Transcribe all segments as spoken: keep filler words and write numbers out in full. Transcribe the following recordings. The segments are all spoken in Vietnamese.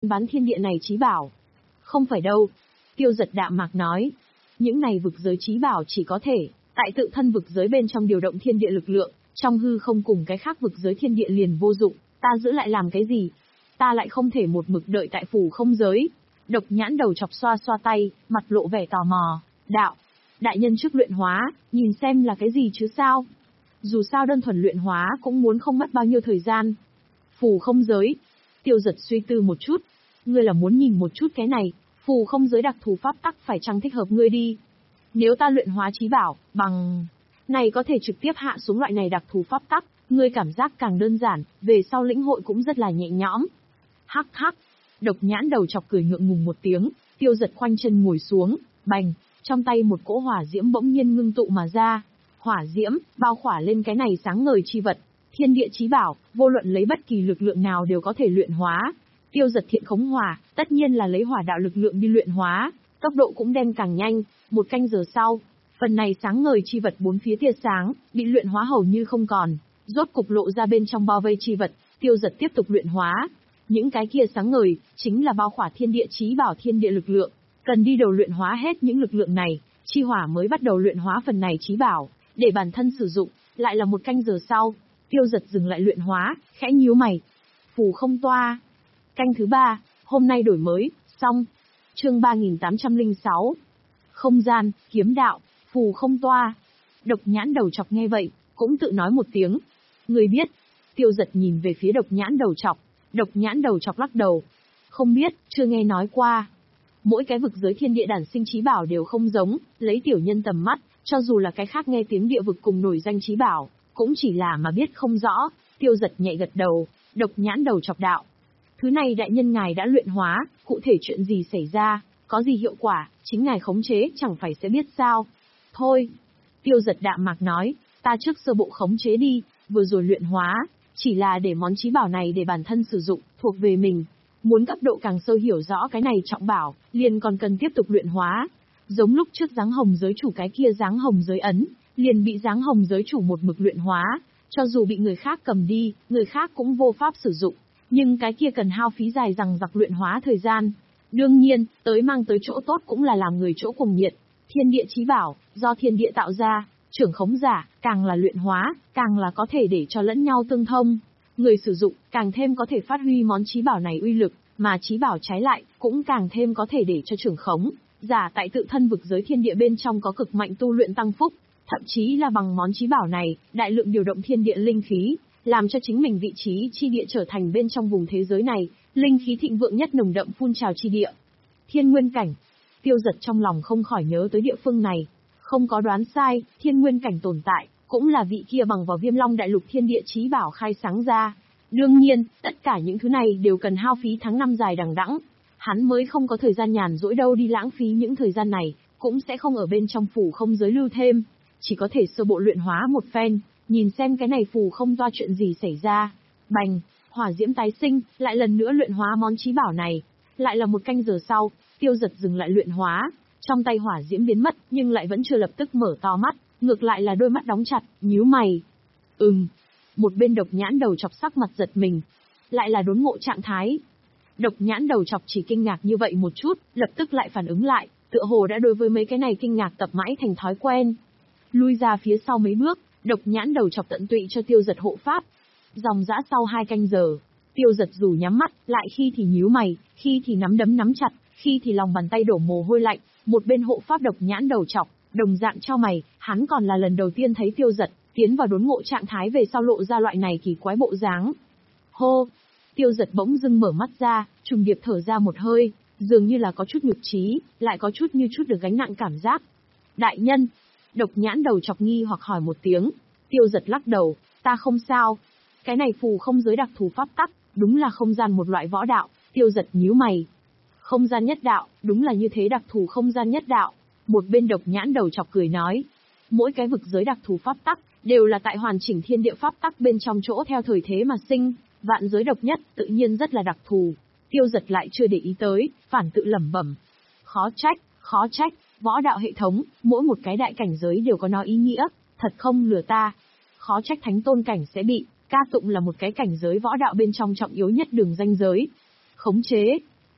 bán thiên địa này chí bảo. Không phải đâu. Tiêu Giật đạm mạc nói. Những này vực giới chí bảo chỉ có thể, tại tự thân vực giới bên trong điều động thiên địa lực lượng, trong hư không cùng cái khác vực giới thiên địa liền vô dụng, ta giữ lại làm cái gì? Ta lại không thể một mực đợi tại phủ không giới. Độc Nhãn đầu chọc xoa xoa tay, mặt lộ vẻ tò mò. Đạo, đại nhân trước luyện hóa, nhìn xem là cái gì chứ sao? Dù sao đơn thuần luyện hóa cũng muốn không mất bao nhiêu thời gian. Phù không giới. Tiêu Giật suy tư một chút. Ngươi là muốn nhìn một chút cái này, phù không giới đặc thù pháp tắc phải chăng thích hợp ngươi đi. Nếu ta luyện hóa chí bảo, bằng này có thể trực tiếp hạ xuống loại này đặc thù pháp tắc, ngươi cảm giác càng đơn giản, về sau lĩnh hội cũng rất là nhẹ nhõm. Hắc hắc. Độc Nhãn đầu chọc cười ngượng ngùng một tiếng, Tiêu Giật khoanh chân ngồi xuống, bành, trong tay một cỗ hỏa diễm bỗng nhiên ngưng tụ mà ra. Hỏa diễm bao khỏa lên cái này sáng ngời chi vật, thiên địa chí bảo, vô luận lấy bất kỳ lực lượng nào đều có thể luyện hóa. Tiêu Giật thiện khống hỏa, tất nhiên là lấy hỏa đạo lực lượng đi luyện hóa, tốc độ cũng đem càng nhanh. Một canh giờ sau, phần này sáng ngời chi vật bốn phía tia sáng bị luyện hóa hầu như không còn, rốt cục lộ ra bên trong bao vây chi vật. Tiêu Giật tiếp tục luyện hóa. Những cái kia sáng ngời chính là bao khỏa thiên địa chí bảo thiên địa lực lượng, cần đi đầu luyện hóa hết những lực lượng này, chi hỏa mới bắt đầu luyện hóa phần này chí bảo, để bản thân sử dụng. Lại là một canh giờ sau, Tiêu Giật dừng lại luyện hóa, khẽ nhíu mày. Phù không toa. Canh thứ ba, hôm nay đổi mới, xong. Chương ba nghìn tám trăm lẻ sáu. Không gian, kiếm đạo, phù không toa. Độc Nhãn đầu chọc nghe vậy, cũng tự nói một tiếng. Người biết. Tiêu Giật nhìn về phía Độc Nhãn đầu chọc. Độc Nhãn đầu chọc lắc đầu. Không biết, chưa nghe nói qua. Mỗi cái vực giới thiên địa đản sinh chí bảo đều không giống, lấy tiểu nhân tầm mắt, cho dù là cái khác nghe tiếng địa vực cùng nổi danh chí bảo, cũng chỉ là mà biết không rõ. Tiêu Giật nhẹ gật đầu. Độc Nhãn đầu chọc đạo. Thứ này đại nhân ngài đã luyện hóa, cụ thể chuyện gì xảy ra, có gì hiệu quả, chính ngài khống chế chẳng phải sẽ biết sao. Thôi. Tiêu Giật đạm mạc nói, ta trước sơ bộ khống chế đi, vừa rồi luyện hóa, chỉ là để món chí bảo này để bản thân sử dụng, thuộc về mình. Muốn cấp độ càng sâu hiểu rõ cái này trọng bảo, liền còn cần tiếp tục luyện hóa. Giống lúc trước dáng hồng giới chủ cái kia dáng hồng giới ấn, liền bị dáng hồng giới chủ một mực luyện hóa, cho dù bị người khác cầm đi, người khác cũng vô pháp sử dụng. Nhưng cái kia cần hao phí dài dằng dặc luyện hóa thời gian. Đương nhiên, tới mang tới chỗ tốt cũng là làm người chỗ cùng nhiệt. Thiên địa chí bảo, do thiên địa tạo ra, trưởng khống giả, càng là luyện hóa, càng là có thể để cho lẫn nhau tương thông. Người sử dụng, càng thêm có thể phát huy món chí bảo này uy lực, mà chí bảo trái lại, cũng càng thêm có thể để cho trưởng khống giả tại tự thân vực giới thiên địa bên trong có cực mạnh tu luyện tăng phúc. Thậm chí là bằng món chí bảo này, đại lượng điều động thiên địa linh khí, làm cho chính mình vị trí chi địa trở thành bên trong vùng thế giới này, linh khí thịnh vượng nhất nồng đậm phun trào chi địa. Thiên nguyên cảnh. Tiêu Giật trong lòng không khỏi nhớ tới địa phương này. Không có đoán sai, thiên nguyên cảnh tồn tại, cũng là vị kia bằng vào Viêm Long đại lục thiên địa chí bảo khai sáng ra. Đương nhiên, tất cả những thứ này đều cần hao phí tháng năm dài đằng đẵng. Hắn mới không có thời gian nhàn rỗi đâu đi lãng phí những thời gian này, cũng sẽ không ở bên trong phủ không giới lưu thêm. Chỉ có thể sơ bộ luyện hóa một phen, nhìn xem cái này phù không toa chuyện gì xảy ra. Bành, hỏa diễm tái sinh, lại lần nữa luyện hóa món chí bảo này. Lại là một canh giờ sau, Tiêu Giật dừng lại luyện hóa, trong tay hỏa diễm biến mất, nhưng lại vẫn chưa lập tức mở to mắt, ngược lại là đôi mắt đóng chặt, nhíu mày. Ừm. Một bên Độc Nhãn đầu chọc sắc mặt giật mình, lại là đốn ngộ trạng thái. Độc Nhãn đầu chọc chỉ kinh ngạc như vậy một chút, lập tức lại phản ứng lại, tựa hồ đã đối với mấy cái này kinh ngạc tập mãi thành thói quen. Lui ra phía sau mấy bước, Độc Nhãn đầu chọc tận tụy cho Tiêu Giật hộ pháp. Dòng dã sau hai canh giờ, Tiêu Giật dù nhắm mắt, lại khi thì nhíu mày, khi thì nắm đấm nắm chặt, khi thì lòng bàn tay đổ mồ hôi lạnh. Một bên hộ pháp Độc Nhãn đầu chọc, đồng dạng chau mày, hắn còn là lần đầu tiên thấy Tiêu Giật tiến vào đốn ngộ trạng thái về sau lộ ra loại này kỳ quái bộ dáng. Hô! Tiêu Giật bỗng dưng mở mắt ra, trùng điệp thở ra một hơi, dường như là có chút nhục trí, lại có chút như chút được gánh nặng cảm giác. Đại nhân! Độc Nhãn đầu chọc nghi hoặc hỏi một tiếng. Tiêu Giật lắc đầu, ta không sao. Cái này phù không giới đặc thù pháp tắc, đúng là không gian một loại võ đạo. Tiêu Giật nhíu mày. Không gian nhất đạo, đúng là như thế, đặc thù không gian nhất đạo. Một bên Độc Nhãn đầu chọc cười nói. Mỗi cái vực giới đặc thù pháp tắc, đều là tại hoàn chỉnh thiên địa pháp tắc bên trong chỗ theo thời thế mà sinh, vạn giới độc nhất, tự nhiên rất là đặc thù. Tiêu Giật lại chưa để ý tới, phản tự lẩm bẩm. Khó trách, khó trách, võ đạo hệ thống, mỗi một cái đại cảnh giới đều có nó ý nghĩa, thật không lừa ta. Khó trách thánh tôn cảnh sẽ bị ca tụng là một cái cảnh giới võ đạo bên trong trọng yếu nhất đường ranh giới. Khống chế,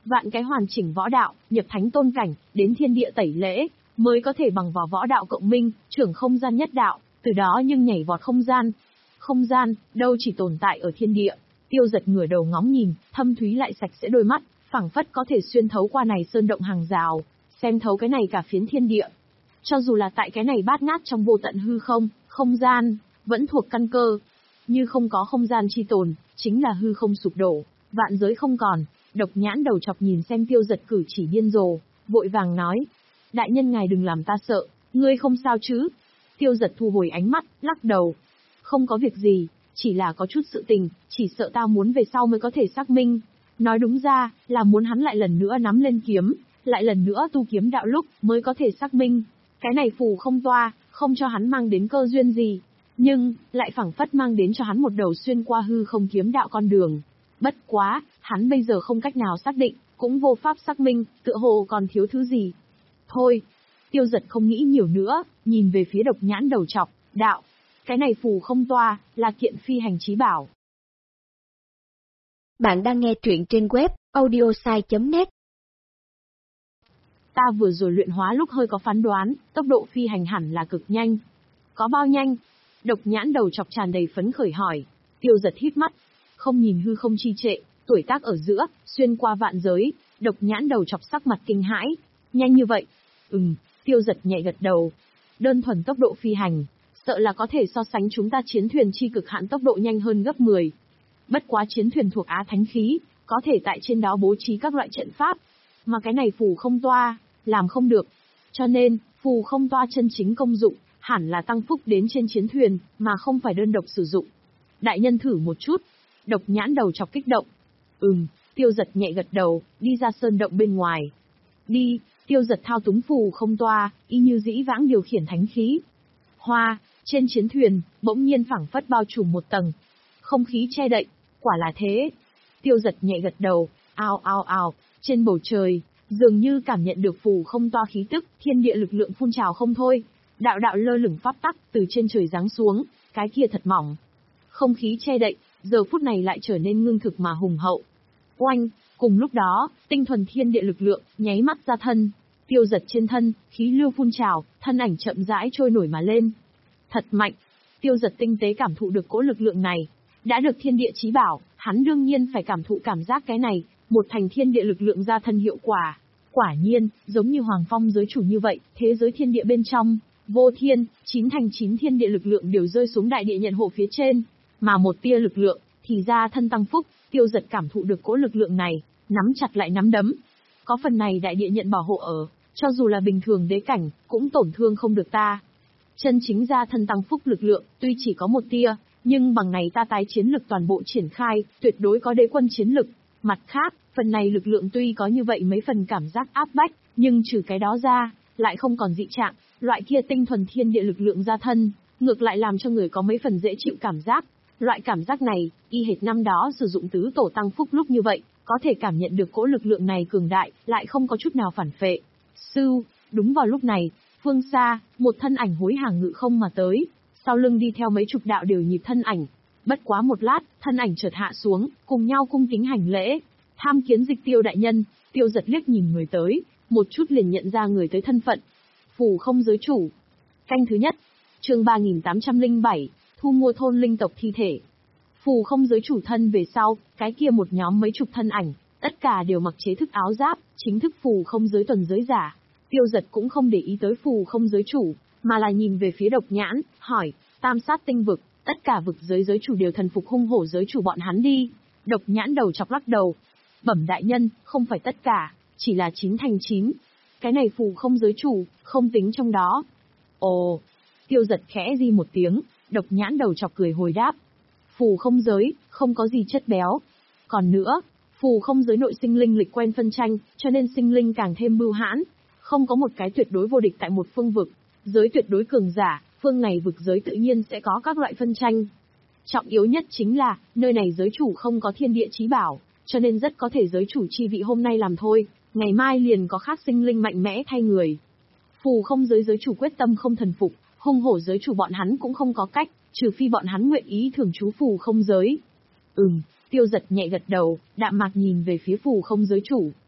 Vạn cái hoàn chỉnh võ đạo, nhập thánh tôn cảnh, đến thiên địa tẩy lễ, mới có thể bằng vào võ đạo cộng minh, trưởng không gian nhất đạo, từ đó nhưng nhảy vọt không gian. Không gian, đâu chỉ tồn tại ở thiên địa. Tiêu Giật ngửa đầu ngóng nhìn, thâm thúy lại sạch sẽ đôi mắt, phảng phất có thể xuyên thấu qua này sơn động hàng rào, xem thấu cái này cả phiến thiên địa. Cho dù là tại cái này bát ngát trong vô tận hư không, không gian, vẫn thuộc căn cơ. Như không có không gian chi tồn, chính là hư không sụp đổ, vạn giới không còn. Độc Nhãn đầu chọc nhìn xem Tiêu Giật cử chỉ điên rồ, vội vàng nói. Đại nhân ngài đừng làm ta sợ, ngươi không sao chứ? Tiêu Giật thu hồi ánh mắt, lắc đầu. Không có việc gì, chỉ là có chút sự tình, chỉ sợ ta muốn về sau mới có thể xác minh. Nói đúng ra, là muốn hắn lại lần nữa nắm lên kiếm, lại lần nữa tu kiếm đạo lúc mới có thể xác minh. Cái này phù không toa, không cho hắn mang đến cơ duyên gì, nhưng lại phảng phất mang đến cho hắn một đầu xuyên qua hư không kiếm đạo con đường. Bất quá, hắn bây giờ không cách nào xác định, cũng vô pháp xác minh, tựa hồ còn thiếu thứ gì. Thôi, Tiêu Giật không nghĩ nhiều nữa, nhìn về phía Độc Nhãn đầu chọc, đạo. Cái này phù không toa, là kiện phi hành chí bảo. Bạn đang nghe truyện trên web audiosai chấm net. Ta vừa rồi luyện hóa lúc hơi có phán đoán, tốc độ phi hành hẳn là cực nhanh. Có bao nhanh? Độc Nhãn đầu chọc tràn đầy phấn khởi hỏi. Tiêu Giật hít mắt, không nhìn hư không chi trệ, tuổi tác ở giữa, xuyên qua vạn giới. Độc Nhãn đầu chọc sắc mặt kinh hãi. Nhanh như vậy? Ừm, Tiêu Giật nhẹ gật đầu. Đơn thuần tốc độ phi hành, sợ là có thể so sánh chúng ta chiến thuyền chi cực hạn tốc độ nhanh hơn gấp mười. Bất quá chiến thuyền thuộc Á Thánh khí, có thể tại trên đó bố trí các loại trận pháp. Mà cái này phù không toa, làm không được. Cho nên, phù không toa chân chính công dụng, hẳn là tăng phúc đến trên chiến thuyền, mà không phải đơn độc sử dụng. Đại nhân thử một chút. Độc Nhãn đầu chọc kích động. Ừm, Tiêu Giật nhẹ gật đầu, đi ra sơn động bên ngoài. Đi, Tiêu Giật thao túng phù không toa, y như dĩ vãng điều khiển thánh khí. Hoa, trên chiến thuyền, bỗng nhiên phảng phất bao trùm một tầng. Không khí che đậy, quả là thế. Tiêu Giật nhẹ gật đầu, ao ao ao, trên bầu trời, dường như cảm nhận được phù không toa khí tức, thiên địa lực lượng phun trào không thôi. Đạo đạo lơ lửng pháp tắc từ trên trời giáng xuống, cái kia thật mỏng. Không khí che đậy, giờ phút này lại trở nên ngưng thực mà hùng hậu. Oanh, cùng lúc đó, tinh thuần thiên địa lực lượng, nháy mắt ra thân. Tiêu Giật trên thân, khí lưu phun trào, thân ảnh chậm rãi trôi nổi mà lên. Thật mạnh. Tiêu Giật tinh tế cảm thụ được cỗ lực lượng này. Đã được thiên địa chí bảo, hắn đương nhiên phải cảm thụ cảm giác cái này, một thành thiên địa lực lượng ra thân hiệu quả. Quả nhiên, giống như Hoàng Phong giới chủ như vậy, thế giới thiên địa bên trong, vô thiên, chín thành chín thiên địa lực lượng đều rơi xuống đại địa nhận hộ phía trên. Mà một tia lực lượng, thì ra thân tăng phúc. Tiêu Giật cảm thụ được cỗ lực lượng này, nắm chặt lại nắm đấm. Có phần này đại địa nhận bảo hộ ở, cho dù là bình thường đế cảnh, cũng tổn thương không được ta. Chân chính ra thân tăng phúc lực lượng, tuy chỉ có một tia, nhưng bằng này ta tái chiến lực toàn bộ triển khai, tuyệt đối có đế quân chiến lực. Mặt khác, phần này lực lượng tuy có như vậy mấy phần cảm giác áp bách, nhưng trừ cái đó ra, lại không còn dị trạng, loại kia tinh thuần thiên địa lực lượng ra thân, ngược lại làm cho người có mấy phần dễ chịu cảm giác. Loại cảm giác này, y hệt năm đó sử dụng tứ tổ tăng phúc lúc như vậy, có thể cảm nhận được cỗ lực lượng này cường đại, lại không có chút nào phản phệ. Sư, đúng vào lúc này, phương xa, một thân ảnh hối hàng ngự không mà tới, sau lưng đi theo mấy chục đạo đều nhịp thân ảnh. Bất quá một lát, thân ảnh chợt hạ xuống, cùng nhau cung kính hành lễ. Tham kiến Dịch Tiêu đại nhân. Tiêu Giật liếc nhìn người tới, một chút liền nhận ra người tới thân phận. Phù không giới chủ. Canh thứ nhất, chương ba nghìn tám trăm lẻ bảy, thu mua thôn linh tộc thi thể. Phù không giới chủ thân về sau, cái kia một nhóm mấy chục thân ảnh, tất cả đều mặc chế thức áo giáp, chính thức phù không giới tuần giới giả. Tiêu Giật cũng không để ý tới phù không giới chủ, mà là nhìn về phía Độc Nhãn, hỏi, tam sát tinh vực, tất cả vực giới giới chủ đều thần phục hung hổ giới chủ bọn hắn đi. Độc Nhãn đầu chọc lắc đầu. Bẩm đại nhân, không phải tất cả, chỉ là chín thành chín. Cái này phù không giới chủ, không tính trong đó. Ồ, Tiêu Giật khẽ di một tiếng, Độc Nhãn đầu chọc cười hồi đáp. Phù không giới, không có gì chất béo. Còn nữa, phù không giới nội sinh linh lịch quen phân tranh, cho nên sinh linh càng thêm bưu hãn. Không có một cái tuyệt đối vô địch tại một phương vực. Giới tuyệt đối cường giả, phương này vực giới tự nhiên sẽ có các loại phân tranh. Trọng yếu nhất chính là, nơi này giới chủ không có thiên địa chí bảo, cho nên rất có thể giới chủ chi vị hôm nay làm thôi, ngày mai liền có khác sinh linh mạnh mẽ thay người. Phù không giới giới chủ quyết tâm không thần phục, hung hổ giới chủ bọn hắn cũng không có cách, trừ phi bọn hắn nguyện ý thường trú phù không giới. Ừm, Tiêu Giật nhẹ gật đầu, đạm mạc nhìn về phía phù không giới chủ.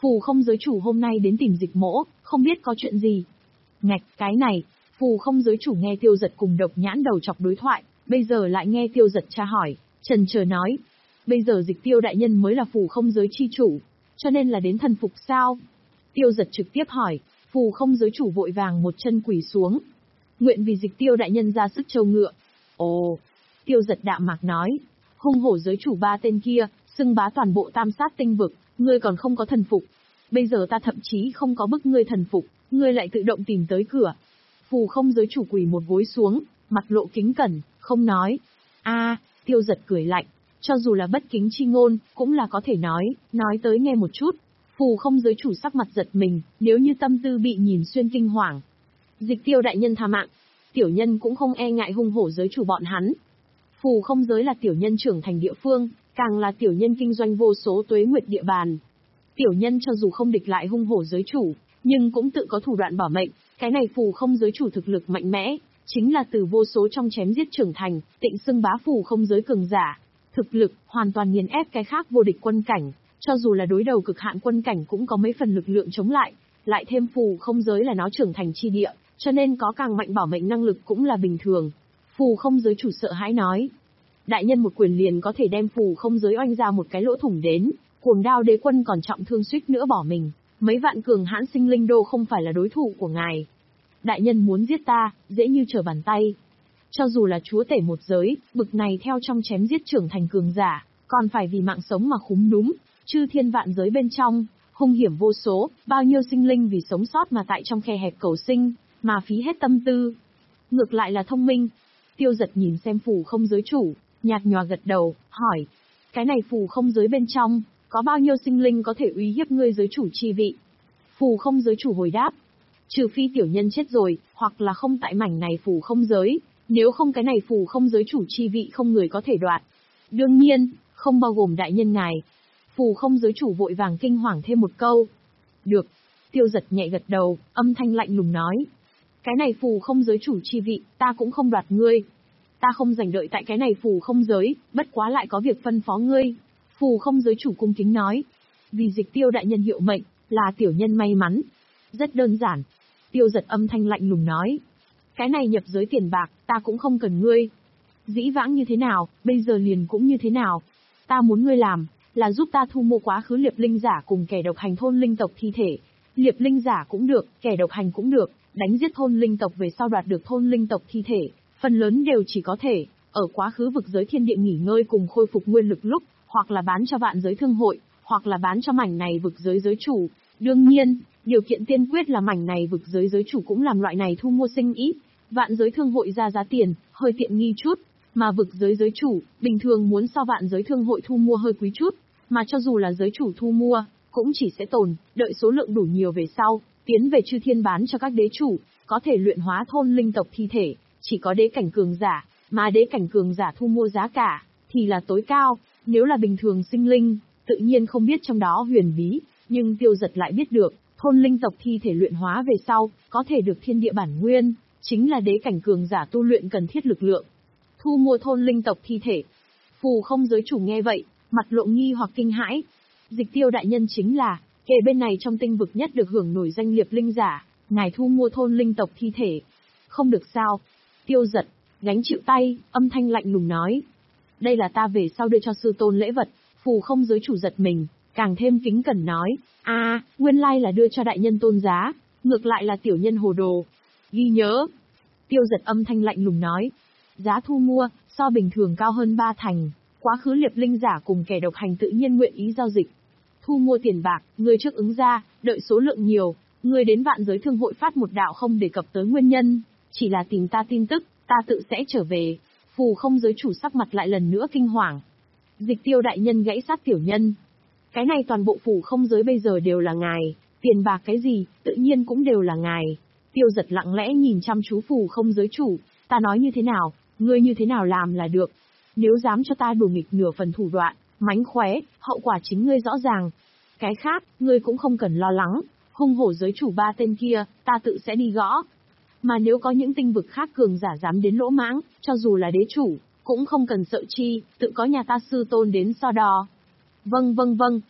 Phù không giới chủ hôm nay đến tìm Dịch Mỗ, không biết có chuyện gì. Ngạch, cái này, phù không giới chủ nghe Tiêu Giật cùng Độc Nhãn đầu chọc đối thoại, bây giờ lại nghe Tiêu Giật tra hỏi, chần chờ nói. Bây giờ Dịch Tiêu đại nhân mới là phù không giới chi chủ, cho nên là đến thần phục sao? Tiêu Giật trực tiếp hỏi, phù không giới chủ vội vàng một chân quỳ xuống. Nguyện vì Dịch Tiêu đại nhân ra sức trâu ngựa. Ồ, Tiêu Giật đạm mạc nói, hung hổ giới chủ ba tên kia, xưng bá toàn bộ tam sát tinh vực, ngươi còn không có thần phục. Bây giờ ta thậm chí không có bức ngươi thần phục, ngươi lại tự động tìm tới cửa. Phù không giới chủ quỳ một gối xuống, mặt lộ kính cẩn, không nói. A, Tiêu Giật cười lạnh, cho dù là bất kính chi ngôn, cũng là có thể nói, nói tới nghe một chút. Phù không giới chủ sắc mặt giật mình, nếu như tâm tư bị nhìn xuyên kinh hoàng. Dịch Tiêu đại nhân tha mạng, tiểu nhân cũng không e ngại hung hổ giới chủ bọn hắn. Phù không giới là tiểu nhân trưởng thành địa phương, càng là tiểu nhân kinh doanh vô số tuế nguyệt địa bàn. Tiểu nhân cho dù không địch lại hung hổ giới chủ, nhưng cũng tự có thủ đoạn bảo mệnh, cái này phù không giới chủ thực lực mạnh mẽ, chính là từ vô số trong chém giết trưởng thành, tịnh xưng bá phù không giới cường giả. Thực lực, hoàn toàn nghiền ép cái khác vô địch quân cảnh, cho dù là đối đầu cực hạn quân cảnh cũng có mấy phần lực lượng chống lại, lại thêm phù không giới là nó trưởng thành chi địa, cho nên có càng mạnh bảo mệnh năng lực cũng là bình thường. Phù không giới chủ sợ hãi nói. Đại nhân một quyền liền có thể đem phù không giới oanh ra một cái lỗ thủng đến, Cuồng Đao đế quân còn trọng thương suýt nữa bỏ mình, mấy vạn cường hãn sinh linh đô không phải là đối thủ của ngài. Đại nhân muốn giết ta, dễ như trở bàn tay. Cho dù là chúa tể một giới, bực này theo trong chém giết trưởng thành cường giả, còn phải vì mạng sống mà khúm núm, chư thiên vạn giới bên trong, hung hiểm vô số, bao nhiêu sinh linh vì sống sót mà tại trong khe hẹp cầu sinh, mà phí hết tâm tư. Ngược lại là thông minh. Tiêu Giật nhìn xem phù không giới chủ, nhạt nhòa gật đầu, hỏi. Cái này phù không giới bên trong, có bao nhiêu sinh linh có thể uy hiếp ngươi giới chủ chi vị? Phù không giới chủ hồi đáp. Trừ phi tiểu nhân chết rồi, hoặc là không tại mảnh này phù không giới, nếu không cái này phù không giới chủ chi vị không người có thể đoạt. Đương nhiên, không bao gồm đại nhân ngài. Phù không giới chủ vội vàng kinh hoàng thêm một câu. Được. Tiêu Giật nhẹ gật đầu, âm thanh lạnh lùng nói. Cái này phù không giới chủ chi vị, ta cũng không đoạt ngươi. Ta không giành đợi tại cái này phù không giới, bất quá lại có việc phân phó ngươi. Phù không giới chủ cung kính nói. Vì Dịch Tiêu đại nhân hiệu mệnh, là tiểu nhân may mắn. Rất đơn giản. Tiêu Giật âm thanh lạnh lùng nói. Cái này nhập giới tiền bạc, ta cũng không cần ngươi. Dĩ vãng như thế nào, bây giờ liền cũng như thế nào. Ta muốn ngươi làm, là giúp ta thu mua quá khứ liệp linh giả cùng kẻ độc hành thôn linh tộc thi thể. Liệp linh giả cũng được, kẻ độc hành cũng được, đánh giết thôn linh tộc về sau đoạt được thôn linh tộc thi thể, phần lớn đều chỉ có thể ở quá khứ vực giới thiên địa nghỉ ngơi cùng khôi phục nguyên lực lúc, hoặc là bán cho vạn giới thương hội, hoặc là bán cho mảnh này vực giới giới chủ. Đương nhiên, điều kiện tiên quyết là mảnh này vực giới giới chủ cũng làm loại này thu mua sinh ý. Vạn giới thương hội ra giá tiền, hơi tiện nghi chút, mà vực giới giới chủ, bình thường muốn so vạn giới thương hội thu mua hơi quý chút, mà cho dù là giới chủ thu mua, cũng chỉ sẽ tồn, đợi số lượng đủ nhiều về sau, tiến về chư thiên bán cho các đế chủ, có thể luyện hóa thôn linh tộc thi thể, chỉ có đế cảnh cường giả, mà đế cảnh cường giả thu mua giá cả, thì là tối cao, nếu là bình thường sinh linh, tự nhiên không biết trong đó huyền bí, nhưng Tiêu Giật lại biết được, thôn linh tộc thi thể luyện hóa về sau, có thể được thiên địa bản nguyên, chính là đế cảnh cường giả tu luyện cần thiết lực lượng. Thu mua thôn linh tộc thi thể. Phù không giới chủ nghe vậy, mặt lộ nghi hoặc kinh hãi. Dịch Tiêu đại nhân chính là, kể bên này trong tinh vực nhất được hưởng nổi danh liệp linh giả, ngài thu mua thôn linh tộc thi thể. Không được sao. Tiêu Giật, gánh chịu tay, âm thanh lạnh lùng nói. Đây là ta về sau đưa cho sư tôn lễ vật. Phù không giới chủ giật mình, càng thêm kính cẩn nói. a à, nguyên lai là đưa cho đại nhân tôn giá, ngược lại là tiểu nhân hồ đồ. Ghi nhớ. Tiêu Giật âm thanh lạnh lùng nói. Giá thu mua, so bình thường cao hơn ba thành. Quá khứ liệp linh giả cùng kẻ độc hành tự nhiên nguyện ý giao dịch. Thu mua tiền bạc, người trước ứng ra, đợi số lượng nhiều, người đến vạn giới thương hội phát một đạo không đề cập tới nguyên nhân, chỉ là tìm ta tin tức, ta tự sẽ trở về. Phù không giới chủ sắc mặt lại lần nữa kinh hoàng. Dịch Tiêu đại nhân gãy sát tiểu nhân. Cái này toàn bộ phù không giới bây giờ đều là ngài, tiền bạc cái gì, tự nhiên cũng đều là ngài. Tiêu Giật lặng lẽ nhìn chăm chú phù không giới chủ, ta nói như thế nào, ngươi như thế nào làm là được. Nếu dám cho ta đùa nghịch nửa phần thủ đoạn, mánh khóe, hậu quả chính ngươi rõ ràng. Cái khác, ngươi cũng không cần lo lắng, hung hổ giới chủ ba tên kia, ta tự sẽ đi gõ. Mà nếu có những tinh vực khác cường giả dám đến lỗ mãng, cho dù là đế chủ, cũng không cần sợ chi, tự có nhà ta sư tôn đến so đo. Vâng vâng vâng.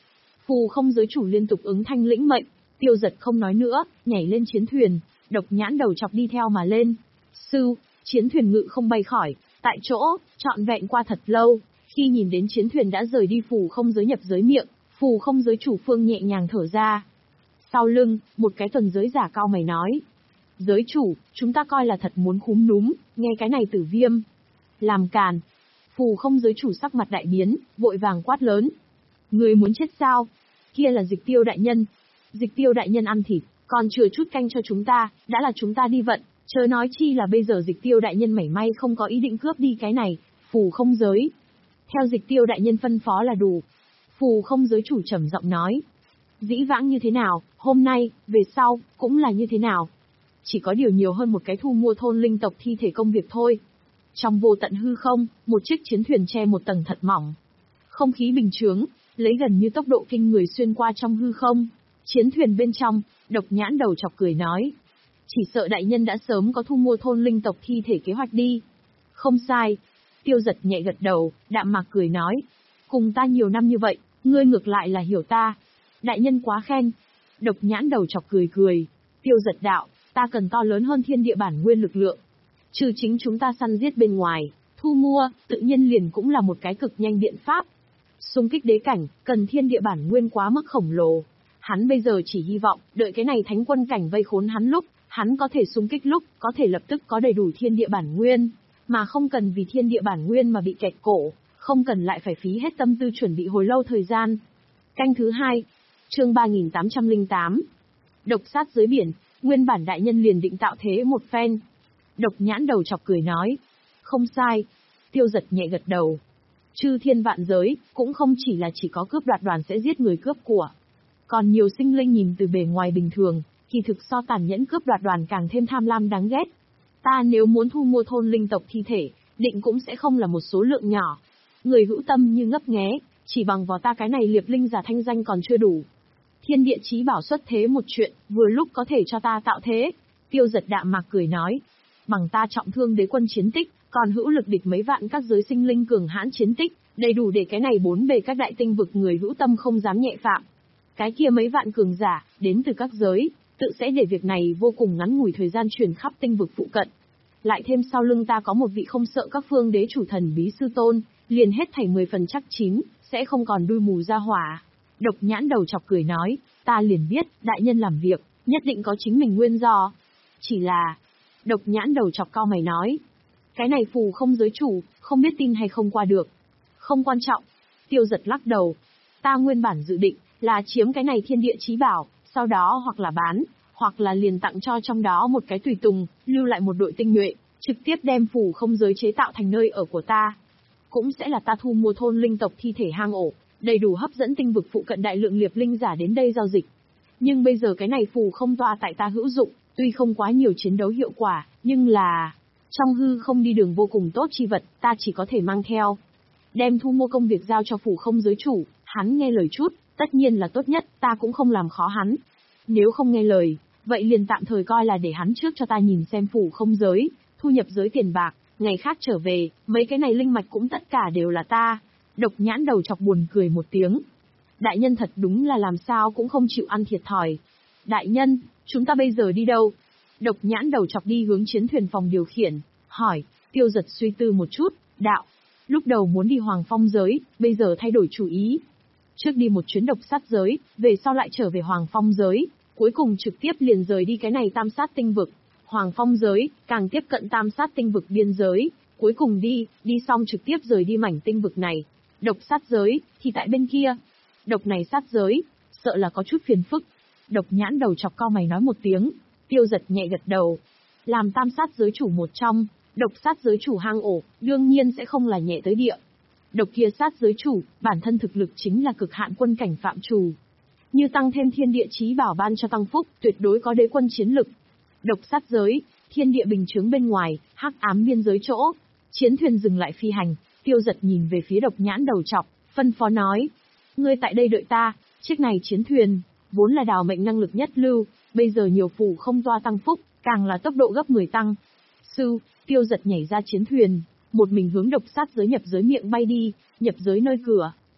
Phù không giới chủ liên tục ứng thanh lĩnh mệnh, Tiêu Giật không nói nữa, nhảy lên chiến thuyền, độc nhãn đầu chọc đi theo mà lên. Sư, chiến thuyền ngự không bay khỏi, tại chỗ, trọn vẹn qua thật lâu, khi nhìn đến chiến thuyền đã rời đi phù không giới nhập giới miệng, phù không giới chủ Phương nhẹ nhàng thở ra. Sau lưng, một cái tuần giới giả cao mày nói. Giới chủ, chúng ta coi là thật muốn khúm núm, nghe cái này Tử Viêm. Làm càn. Phù không giới chủ sắc mặt đại biến, vội vàng quát lớn. Người muốn chết sao? Kia là Dịch Tiêu đại nhân. Dịch Tiêu đại nhân ăn thịt, còn chừa chút canh cho chúng ta, đã là chúng ta đi vận, chớ nói chi là bây giờ Dịch Tiêu đại nhân mảy may không có ý định cướp đi cái này, phù không giới. Theo Dịch Tiêu đại nhân phân phó là đủ. Phù không giới chủ trầm giọng nói. Dĩ vãng như thế nào, hôm nay, về sau, cũng là như thế nào. Chỉ có điều nhiều hơn một cái thu mua thôn linh tộc thi thể công việc thôi. Trong vô tận hư không, một chiếc chiến thuyền che một tầng thật mỏng. Không khí bình chướng, lấy gần như tốc độ kinh người xuyên qua trong hư không. Chiến thuyền bên trong, độc nhãn đầu chọc cười nói. Chỉ sợ đại nhân đã sớm có thu mua thôn linh tộc thi thể kế hoạch đi. Không sai. Tiêu Giật nhẹ gật đầu, đạm mạc cười nói. Cùng ta nhiều năm như vậy, ngươi ngược lại là hiểu ta. Đại nhân quá khen. Độc nhãn đầu chọc cười cười. Tiêu Giật đạo, ta cần to lớn hơn thiên địa bản nguyên lực lượng. Trừ chính chúng ta săn giết bên ngoài, thu mua, tự nhiên liền cũng là một cái cực nhanh biện pháp. Xung kích đế cảnh, cần thiên địa bản nguyên quá mức khổng lồ. Hắn bây giờ chỉ hy vọng, đợi cái này thánh quân cảnh vây khốn hắn lúc, hắn có thể xung kích lúc, có thể lập tức có đầy đủ thiên địa bản nguyên, mà không cần vì thiên địa bản nguyên mà bị kẹt cổ, không cần lại phải phí hết tâm tư chuẩn bị hồi lâu thời gian. Canh thứ hai, chương ba nghìn tám trăm lẻ tám. Độc sát dưới biển, nguyên bản đại nhân liền định tạo thế một phen. Độc nhãn đầu chọc cười nói. Không sai. Tiêu Giật nhẹ gật đầu. Chư thiên vạn giới, cũng không chỉ là chỉ có cướp đoạt đoàn sẽ giết người cướp của. Còn nhiều sinh linh nhìn từ bề ngoài bình thường, kỳ thực so tàn nhẫn cướp đoạt đoàn càng thêm tham lam đáng ghét. Ta nếu muốn thu mua thôn linh tộc thi thể, định cũng sẽ không là một số lượng nhỏ. Người hữu tâm như ngấp nghé, chỉ bằng vào ta cái này liệp linh giả thanh danh còn chưa đủ. Thiên địa chí bảo xuất thế một chuyện, vừa lúc có thể cho ta tạo thế. Tiêu Giật đạm mạc cười nói. Bằng ta trọng thương đế quân chiến tích, còn hữu lực địch mấy vạn các giới sinh linh cường hãn chiến tích, đầy đủ để cái này bốn bề các đại tinh vực người hữu tâm không dám nhẹ phạm. Cái kia mấy vạn cường giả, đến từ các giới, tự sẽ để việc này vô cùng ngắn ngủi thời gian truyền khắp tinh vực phụ cận. Lại thêm sau lưng ta có một vị không sợ các phương đế chủ thần bí sư tôn, liền hết thảy mười phần chắc chín, sẽ không còn đuôi mù ra hỏa. Độc nhãn đầu chọc cười nói, ta liền biết, đại nhân làm việc, nhất định có chính mình nguyên do. Chỉ là, độc nhãn đầu chọc cao mày nói, cái này phù không giới chủ, không biết tin hay không qua được. Không quan trọng. Tiêu Giật lắc đầu. Ta nguyên bản dự định, là chiếm cái này thiên địa chí bảo, sau đó hoặc là bán, hoặc là liền tặng cho trong đó một cái tùy tùng, lưu lại một đội tinh nhuệ, trực tiếp đem phù không giới chế tạo thành nơi ở của ta. Cũng sẽ là ta thu mua thôn linh tộc thi thể hang ổ, đầy đủ hấp dẫn tinh vực phụ cận đại lượng liệp linh giả đến đây giao dịch. Nhưng bây giờ cái này phù không toa tại ta hữu dụng, tuy không quá nhiều chiến đấu hiệu quả, nhưng là... Trong hư không đi đường vô cùng tốt chi vật, ta chỉ có thể mang theo. Đem thu mua công việc giao cho phù không giới chủ, hắn nghe lời chút, tất nhiên là tốt nhất, ta cũng không làm khó hắn. Nếu không nghe lời, vậy liền tạm thời coi là để hắn trước cho ta nhìn xem phù không giới, thu nhập giới tiền bạc, ngày khác trở về, mấy cái này linh mạch cũng tất cả đều là ta. Độc nhãn đầu chọc buồn cười một tiếng. Đại nhân thật đúng là làm sao cũng không chịu ăn thiệt thòi. Đại nhân, chúng ta bây giờ đi đâu? Độc nhãn đầu chọc đi hướng chiến thuyền phòng điều khiển, hỏi. Tiêu Giật suy tư một chút, đạo. Lúc đầu muốn đi Hoàng Phong giới, bây giờ thay đổi chủ ý. Trước đi một chuyến độc sát giới, về sau lại trở về Hoàng Phong giới, cuối cùng trực tiếp liền rời đi cái này tam sát tinh vực. Hoàng Phong giới, càng tiếp cận tam sát tinh vực biên giới, cuối cùng đi, đi xong trực tiếp rời đi mảnh tinh vực này. Độc sát giới, thì tại bên kia. Độc này sát giới, sợ là có chút phiền phức. Độc nhãn đầu chọc cao mày nói một tiếng. Tiêu Giật nhẹ gật đầu. Làm tam sát giới chủ một trong, độc sát giới chủ hang ổ, đương nhiên sẽ không là nhẹ tới địa. Độc kia sát giới chủ, bản thân thực lực chính là cực hạn quân cảnh phạm trù. Như tăng thêm thiên địa chí bảo ban cho tăng phúc, tuyệt đối có đế quân chiến lực. Độc sát giới, thiên địa bình chướng bên ngoài, hắc ám biên giới chỗ. Chiến thuyền dừng lại phi hành, Tiêu Giật nhìn về phía độc nhãn đầu chọc, phân phó nói. Ngươi tại đây đợi ta, chiếc này chiến thuyền, vốn là đào mệnh năng lực nhất lưu, bây giờ nhiều phù không toa tăng phúc, càng là tốc độ gấp mười tăng. Sư, Tiêu Giật nhảy ra chiến thuyền, một mình hướng độc sát giới nhập giới miệng bay đi, nhập giới nơi cửa,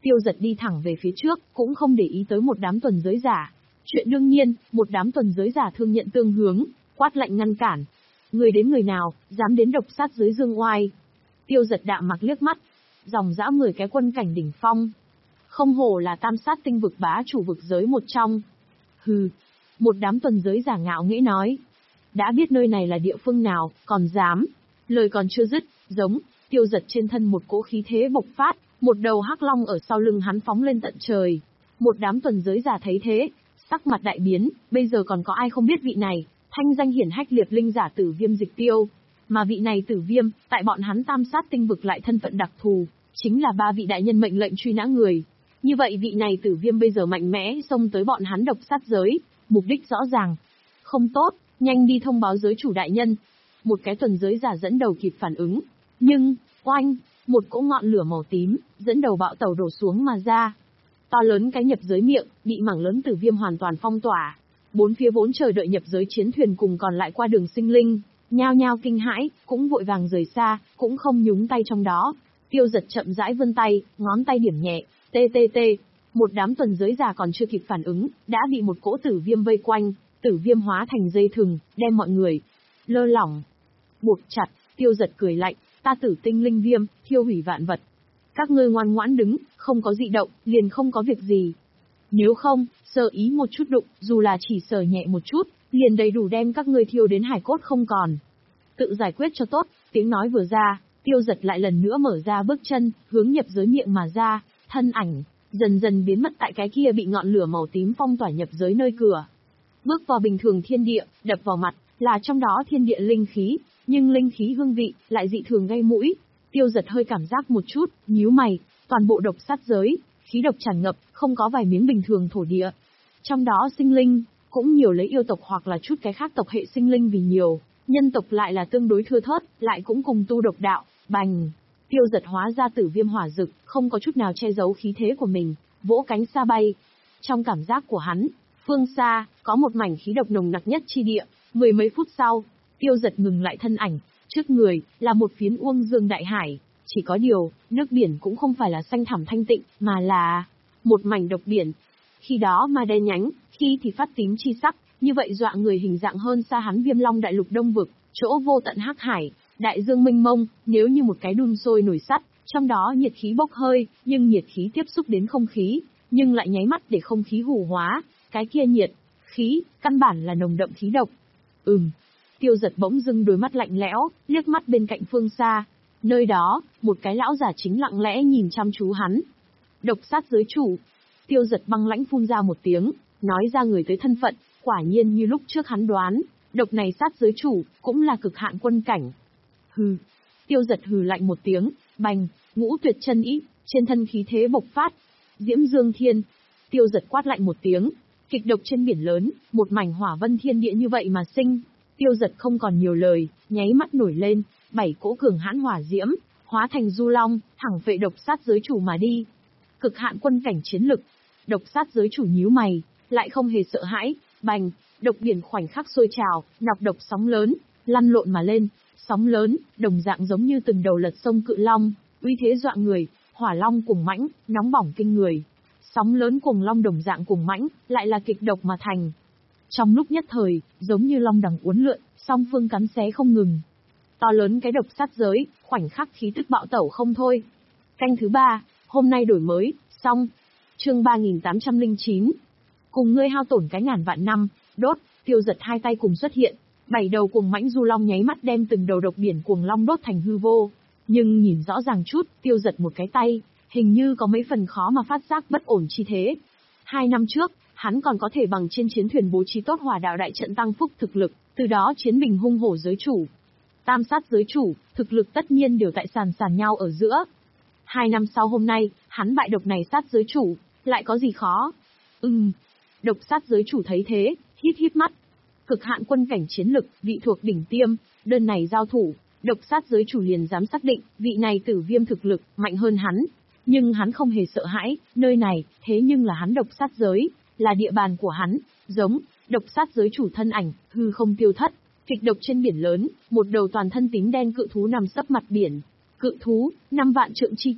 Tiêu Giật đi thẳng về phía trước, cũng không để ý tới một đám tuần giới giả. Chuyện đương nhiên, một đám tuần giới giả thương nhận tương hướng, quát lạnh ngăn cản. Người đến người nào, dám đến độc sát giới dương oai. Tiêu Giật đạm mặc liếc mắt, dòng dã mười cái quân cảnh đỉnh phong. Không hổ là tam sát tinh vực bá chủ vực giới một trong. Hừ, một đám tuần giới giả ngạo nghễ nói. Đã biết nơi này là địa phương nào, còn dám. Lời còn chưa dứt, giống, Tiêu Giật trên thân một cỗ khí thế bộc phát, một đầu hắc long ở sau lưng hắn phóng lên tận trời. Một đám tuần giới giả thấy thế, sắc mặt đại biến, bây giờ còn có ai không biết vị này, thanh danh hiển hách liệt linh giả Tử Viêm Dịch Tiêu. Mà vị này Tử Viêm, tại bọn hắn tam sát tinh vực lại thân phận đặc thù, chính là ba vị đại nhân mệnh lệnh truy nã người. Như vậy vị này Tử Viêm bây giờ mạnh mẽ xông tới bọn hắn độc sát giới, mục đích rõ ràng. Không tốt, nhanh đi thông báo giới chủ đại nhân. Một cái tuần giới giả dẫn đầu kịp phản ứng. Nhưng, oanh, một cỗ ngọn lửa màu tím, dẫn đầu bạo tàu đổ xuống mà ra. To lớn cái nhập giới miệng, bị mảng lớn Tử Viêm hoàn toàn phong tỏa. Bốn phía vốn chờ đợi nhập giới chiến thuyền cùng còn lại qua đường sinh linh, nhao nhao kinh hãi, cũng vội vàng rời xa, cũng không nhúng tay trong đó. Tiêu Giật chậm rãi vươn tay, ngón tay điểm nhẹ, tê tê tê. Một đám tuần giới giả còn chưa kịp phản ứng, đã bị một cỗ Tử Viêm vây quanh, Tử Viêm hóa thành dây thừng, đem mọi người lơ lỏng, buộc chặt. Tiêu Giật cười lạnh, ta Tử Tinh Linh Viêm, thiêu hủy vạn vật. Các ngươi ngoan ngoãn đứng, không có dị động, liền không có việc gì. Nếu không, sơ ý một chút đụng, dù là chỉ sờ nhẹ một chút, liền đầy đủ đem các ngươi thiêu đến hải cốt không còn. Tự giải quyết cho tốt, tiếng nói vừa ra, Tiêu Giật lại lần nữa mở ra bước chân, hướng nhập giới miệng mà ra, thân ảnh dần dần biến mất tại cái kia bị ngọn lửa màu tím phong tỏa nhập giới nơi cửa. Bước vào bình thường thiên địa, đập vào mặt là trong đó thiên địa linh khí, nhưng linh khí hương vị lại dị thường gây mũi. Tiêu Giật hơi cảm giác một chút, nhíu mày, toàn bộ độc sát giới, khí độc tràn ngập, không có vài miếng bình thường thổ địa. Trong đó sinh linh cũng nhiều lấy yêu tộc hoặc là chút cái khác tộc hệ sinh linh vì nhiều, nhân tộc lại là tương đối thưa thớt, lại cũng cùng tu độc đạo. Bành! Tiêu Giật hóa ra Tử Viêm hỏa dực, không có chút nào che giấu khí thế của mình, vỗ cánh xa bay. Trong cảm giác của hắn, phương xa có một mảnh khí độc nồng nặc nhất chi địa. Mười mấy phút sau, Tiêu Giật ngừng lại thân ảnh, trước người là một phiến uông dương đại hải. Chỉ có điều, nước biển cũng không phải là xanh thẳm thanh tịnh, mà là một mảnh độc biển. Khi đó mà đen nhánh, khi thì phát tím chi sắc, như vậy dọa người hình dạng hơn xa hắn Viêm Long đại lục đông vực, chỗ vô tận hắc hải, đại dương mênh mông, nếu như một cái đun sôi nổi sắt, trong đó nhiệt khí bốc hơi, nhưng nhiệt khí tiếp xúc đến không khí, nhưng lại nháy mắt để không khí hủ hóa, cái kia nhiệt khí, căn bản là nồng đậm khí độc. Ừm. Tiêu Giật bỗng dưng đôi mắt lạnh lẽo, liếc mắt bên cạnh phương xa. Nơi đó, một cái lão giả chính lặng lẽ nhìn chăm chú hắn. Độc sát giới chủ. Tiêu Giật băng lãnh phun ra một tiếng, nói ra người tới thân phận, quả nhiên như lúc trước hắn đoán, độc này sát giới chủ, cũng là cực hạn quân cảnh. Hừ. Tiêu Giật hừ lạnh một tiếng, bành, ngũ tuyệt chân ý, trên thân khí thế bộc phát. Diễm Dương Thiên. Tiêu Giật quát lạnh một tiếng, kịch độc trên biển lớn, một mảnh hỏa vân thiên địa như vậy mà sinh. Tiêu Giật không còn nhiều lời, nháy mắt nổi lên, bảy cỗ cường hãn hỏa diễm, hóa thành du long, thẳng vệ độc sát giới chủ mà đi. Cực hạn quân cảnh chiến lực. Độc sát giới chủ nhíu mày, lại không hề sợ hãi, bành, độc biển khoảnh khắc sôi trào, nọc độc sóng lớn, lăn lộn mà lên, sóng lớn, đồng dạng giống như từng đầu lật sông cự long, uy thế dọa người, hỏa long cùng mãnh, nóng bỏng kinh người. Sóng lớn cùng long đồng dạng cùng mãnh, lại là kịch độc mà thành. Trong lúc nhất thời, giống như long đằng uốn lượn, song phương cắn xé không ngừng. To lớn cái độc sát giới, khoảnh khắc khí tức bạo tẩu không thôi. Canh thứ ba, hôm nay đổi mới, xong. Chương ba nghìn tám trăm lẻ chín. Cùng ngươi hao tổn cái ngàn vạn năm, đốt. Tiêu Giật hai tay cùng xuất hiện, bảy đầu cuồng mãnh du long nháy mắt đem từng đầu độc biển cuồng long đốt thành hư vô. Nhưng nhìn rõ ràng chút, Tiêu Giật một cái tay, hình như có mấy phần khó mà phát giác bất ổn chi thế. Hai năm trước, hắn còn có thể bằng trên chiến thuyền bố trí tốt hỏa đạo đại trận tăng phúc thực lực, từ đó chiến bình hung hổ giới chủ. Tam sát giới chủ, thực lực tất nhiên đều tại sàn sàn nhau ở giữa. Hai năm sau hôm nay, hắn bại độc này sát giới chủ, lại có gì khó? Ừm. Độc sát giới chủ thấy thế, hít hít mắt. Cực hạn quân cảnh chiến lực, vị thuộc đỉnh tiêm, đơn này giao thủ, độc sát giới chủ liền dám xác định, vị này Tử Viêm thực lực, mạnh hơn hắn. Nhưng hắn không hề sợ hãi, nơi này, thế nhưng là hắn độc sát giới, là địa bàn của hắn, giống, độc sát giới chủ thân ảnh, hư không tiêu thất. Kịch độc trên biển lớn, một đầu toàn thân tím đen cự thú nằm sấp mặt biển. Cự thú, năm vạn trượng chi cự,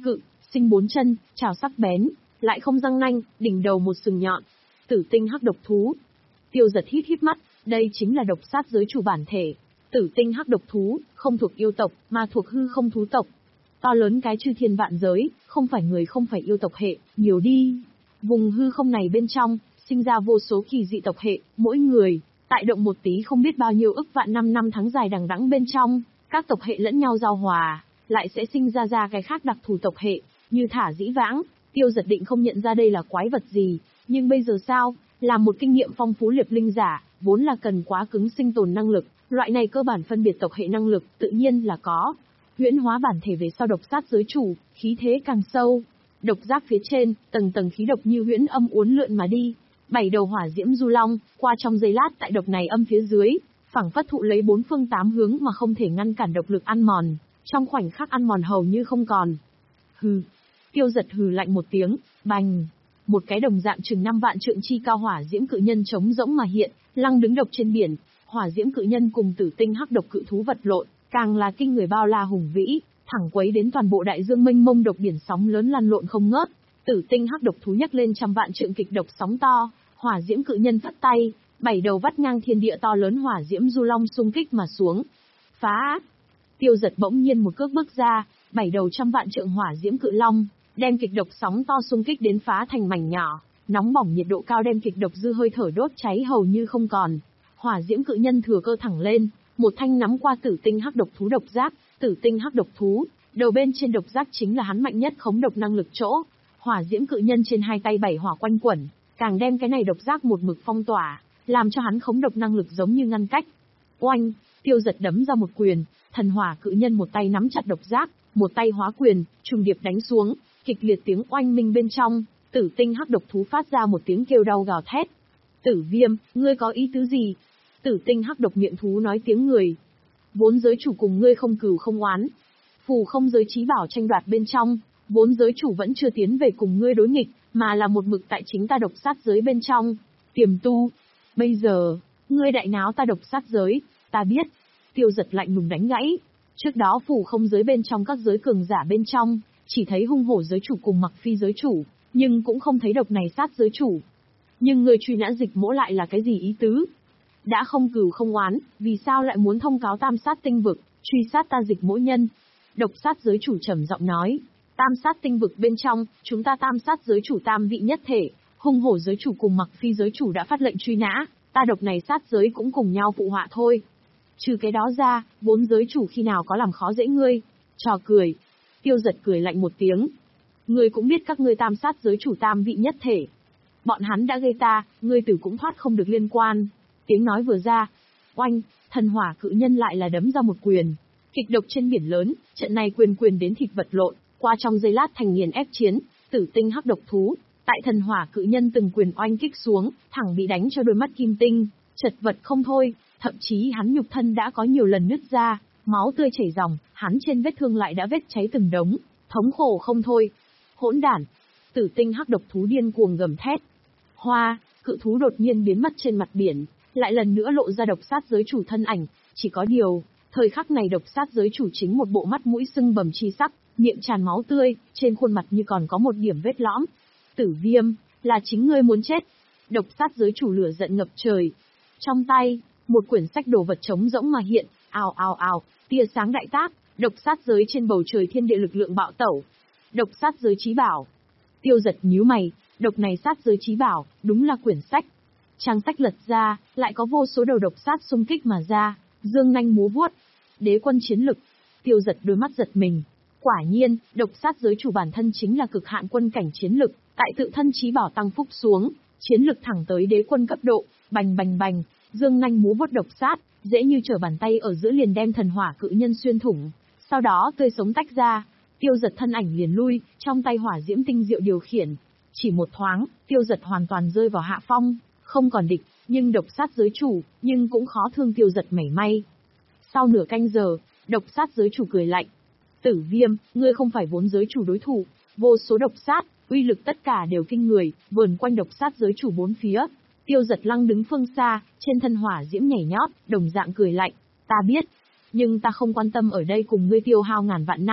sinh bốn chân, chảo sắc bén, lại không răng nanh, đỉnh đầu một sừng nhọn. Tử tinh hắc độc thú. Tiêu Giật hít hít mắt, đây chính là độc sát giới chủ bản thể. Tử tinh hắc độc thú, không thuộc yêu tộc, mà thuộc hư không thú tộc. To lớn cái chư thiên vạn giới, không phải người không phải yêu tộc hệ, nhiều đi. Vùng hư không này bên trong, sinh ra vô số kỳ dị tộc hệ, mỗi người, tại động một tí không biết bao nhiêu ức vạn năm năm tháng dài đằng đẵng bên trong, các tộc hệ lẫn nhau giao hòa, lại sẽ sinh ra ra cái khác đặc thù tộc hệ, như thả dĩ vãng. Tiêu Giật định không nhận ra đây là quái vật gì, nhưng bây giờ sao, làm một kinh nghiệm phong phú liệp linh giả, vốn là cần quá cứng sinh tồn năng lực, loại này cơ bản phân biệt tộc hệ năng lực, tự nhiên là có. Huyễn hóa bản thể về sau độc sát giới chủ, khí thế càng sâu. Độc giác phía trên, tầng tầng khí độc như huyễn âm uốn lượn mà đi. Bảy đầu hỏa diễm du long, qua trong giây lát tại độc này âm phía dưới, phảng phất thụ lấy bốn phương tám hướng mà không thể ngăn cản độc lực ăn mòn, trong khoảnh khắc ăn mòn hầu như không còn. Hừ. Tiêu Giật hừ lạnh một tiếng, bành. Một cái đồng dạng chừng năm vạn trượng chi cao hỏa diễm cự nhân trống rỗng mà hiện, lăng đứng độc trên biển. Hỏa diễm cự nhân cùng tử tinh hắc độc cự thú vật lộn, càng là kinh người bao la hùng vĩ, thẳng quấy đến toàn bộ đại dương mênh mông độc biển sóng lớn lăn lộn không ngớt. Tử tinh hắc độc thú nhấc lên trăm vạn trượng kịch độc sóng to, hỏa diễm cự nhân phất tay, bảy đầu vắt ngang thiên địa to lớn hỏa diễm du long xung kích mà xuống. Phá! Tiêu Giật bỗng nhiên một cước bước ra, bảy đầu trăm vạn trượng hỏa diễm cự long, đem kịch độc sóng to xung kích đến phá thành mảnh nhỏ, nóng bỏng nhiệt độ cao đem kịch độc dư hơi thở đốt cháy hầu như không còn. Hỏa diễm cự nhân thừa cơ thẳng lên, một thanh nắm qua tử tinh hắc độc thú độc giác, tử tinh hắc độc thú, đầu bên trên độc giác chính là hắn mạnh nhất khống độc năng lực chỗ. Hỏa diễm cự nhân trên hai tay bảy hỏa quanh quẩn, càng đem cái này độc giác một mực phong tỏa, làm cho hắn khống độc năng lực giống như ngăn cách. Oanh, Tiêu Giật đấm ra một quyền, thần hỏa cự nhân một tay nắm chặt độc giác, một tay hóa quyền, trùng điệp đánh xuống, kịch liệt tiếng oanh minh bên trong, tử tinh hắc độc thú phát ra một tiếng kêu đau gào thét. Tử Viêm, ngươi có ý tứ gì? Tử tinh hắc độc miệng thú nói tiếng người. Vốn giới chủ cùng ngươi không cừu không oán. Phù không giới trí bảo tranh đoạt bên trong, vốn giới chủ vẫn chưa tiến về cùng ngươi đối nghịch, mà là một mực tại chính ta độc sát giới bên trong. Tiềm tu. Bây giờ, ngươi đại náo ta độc sát giới, ta biết. Tiêu Giật lạnh lùng đánh gãy. Trước đó phù không giới bên trong các giới cường giả bên trong, chỉ thấy hung hổ giới chủ cùng mặc phi giới chủ, nhưng cũng không thấy độc này sát giới chủ. Nhưng người truy nã dịch mỗ lại là cái gì ý tứ? Đã không cừu không oán, vì sao lại muốn thông cáo tam sát tinh vực, truy sát ta dịch mỗ nhân? Độc sát giới chủ trầm giọng nói, tam sát tinh vực bên trong, chúng ta tam sát giới chủ tam vị nhất thể, hung hổ giới chủ cùng mặc phi giới chủ đã phát lệnh truy nã, ta độc này sát giới cũng cùng nhau phụ họa thôi. Trừ cái đó ra, bốn giới chủ khi nào có làm khó dễ ngươi? Trò cười. Tiêu Giật cười lạnh một tiếng. Ngươi cũng biết các ngươi tam sát giới chủ tam vị nhất thể. Bọn hắn đã gây ta, ngươi tử cũng thoát không được liên quan. Tiếng nói vừa ra, oanh, thần hỏa cự nhân lại là đấm ra một quyền. Kịch độc trên biển lớn, trận này quyền quyền đến thịt vật lộn, qua trong giây lát thành nghiền ép chiến, tử tinh hắc độc thú. Tại thần hỏa cự nhân từng quyền oanh kích xuống, thẳng bị đánh cho đôi mắt kim tinh, chật vật không thôi, thậm chí hắn nhục thân đã có nhiều lần nứt ra, máu tươi chảy ròng, hắn trên vết thương lại đã vết cháy từng đống, thống khổ không thôi. Hỗn đản! Tử tinh hắc độc thú điên cuồng gầm thét. Hoa, cự thú đột nhiên biến mất trên mặt biển, lại lần nữa lộ ra độc sát giới chủ thân ảnh, chỉ có điều, thời khắc này độc sát giới chủ chính một bộ mắt mũi sưng bầm chi sắc, miệng tràn máu tươi, trên khuôn mặt như còn có một điểm vết lõm. Tử Viêm, là chính ngươi muốn chết. Độc sát giới chủ lửa giận ngập trời. Trong tay, một quyển sách đồ vật trống rỗng mà hiện, ào ào ào, tia sáng đại tác, độc sát giới trên bầu trời thiên địa lực lượng bạo tẩu. Độc sát giới chí bảo. Tiêu Giật nhíu mày, độc này sát giới chí bảo, đúng là quyển sách. Trang sách lật ra, lại có vô số đầu độc sát xung kích mà ra, dương nanh múa vuốt. Đế quân chiến lực. Tiêu Giật đôi mắt giật mình. Quả nhiên, độc sát giới chủ bản thân chính là cực hạn quân cảnh chiến lực, tại tự thân chí bảo tăng phúc xuống, chiến lực thẳng tới đế quân cấp độ, bành bành bành, dương nanh múa vuốt độc sát, dễ như trở bàn tay ở giữa liền đem thần hỏa cự nhân xuyên thủng, sau đó tươi sống tách ra. Tiêu Giật thân ảnh liền lui, trong tay hỏa diễm tinh diệu điều khiển. Chỉ một thoáng, Tiêu Giật hoàn toàn rơi vào hạ phong, không còn địch, nhưng độc sát giới chủ, nhưng cũng khó thương Tiêu Giật mảy may. Sau nửa canh giờ, độc sát giới chủ cười lạnh. Tử Viêm, ngươi không phải vốn giới chủ đối thủ, vô số độc sát, uy lực tất cả đều kinh người, vờn quanh độc sát giới chủ bốn phía. Tiêu Giật lăng đứng phương xa, trên thân hỏa diễm nhảy nhót, đồng dạng cười lạnh. Ta biết, nhưng ta không quan tâm ở đây cùng ngươi tiêu hao ngàn vạn năm.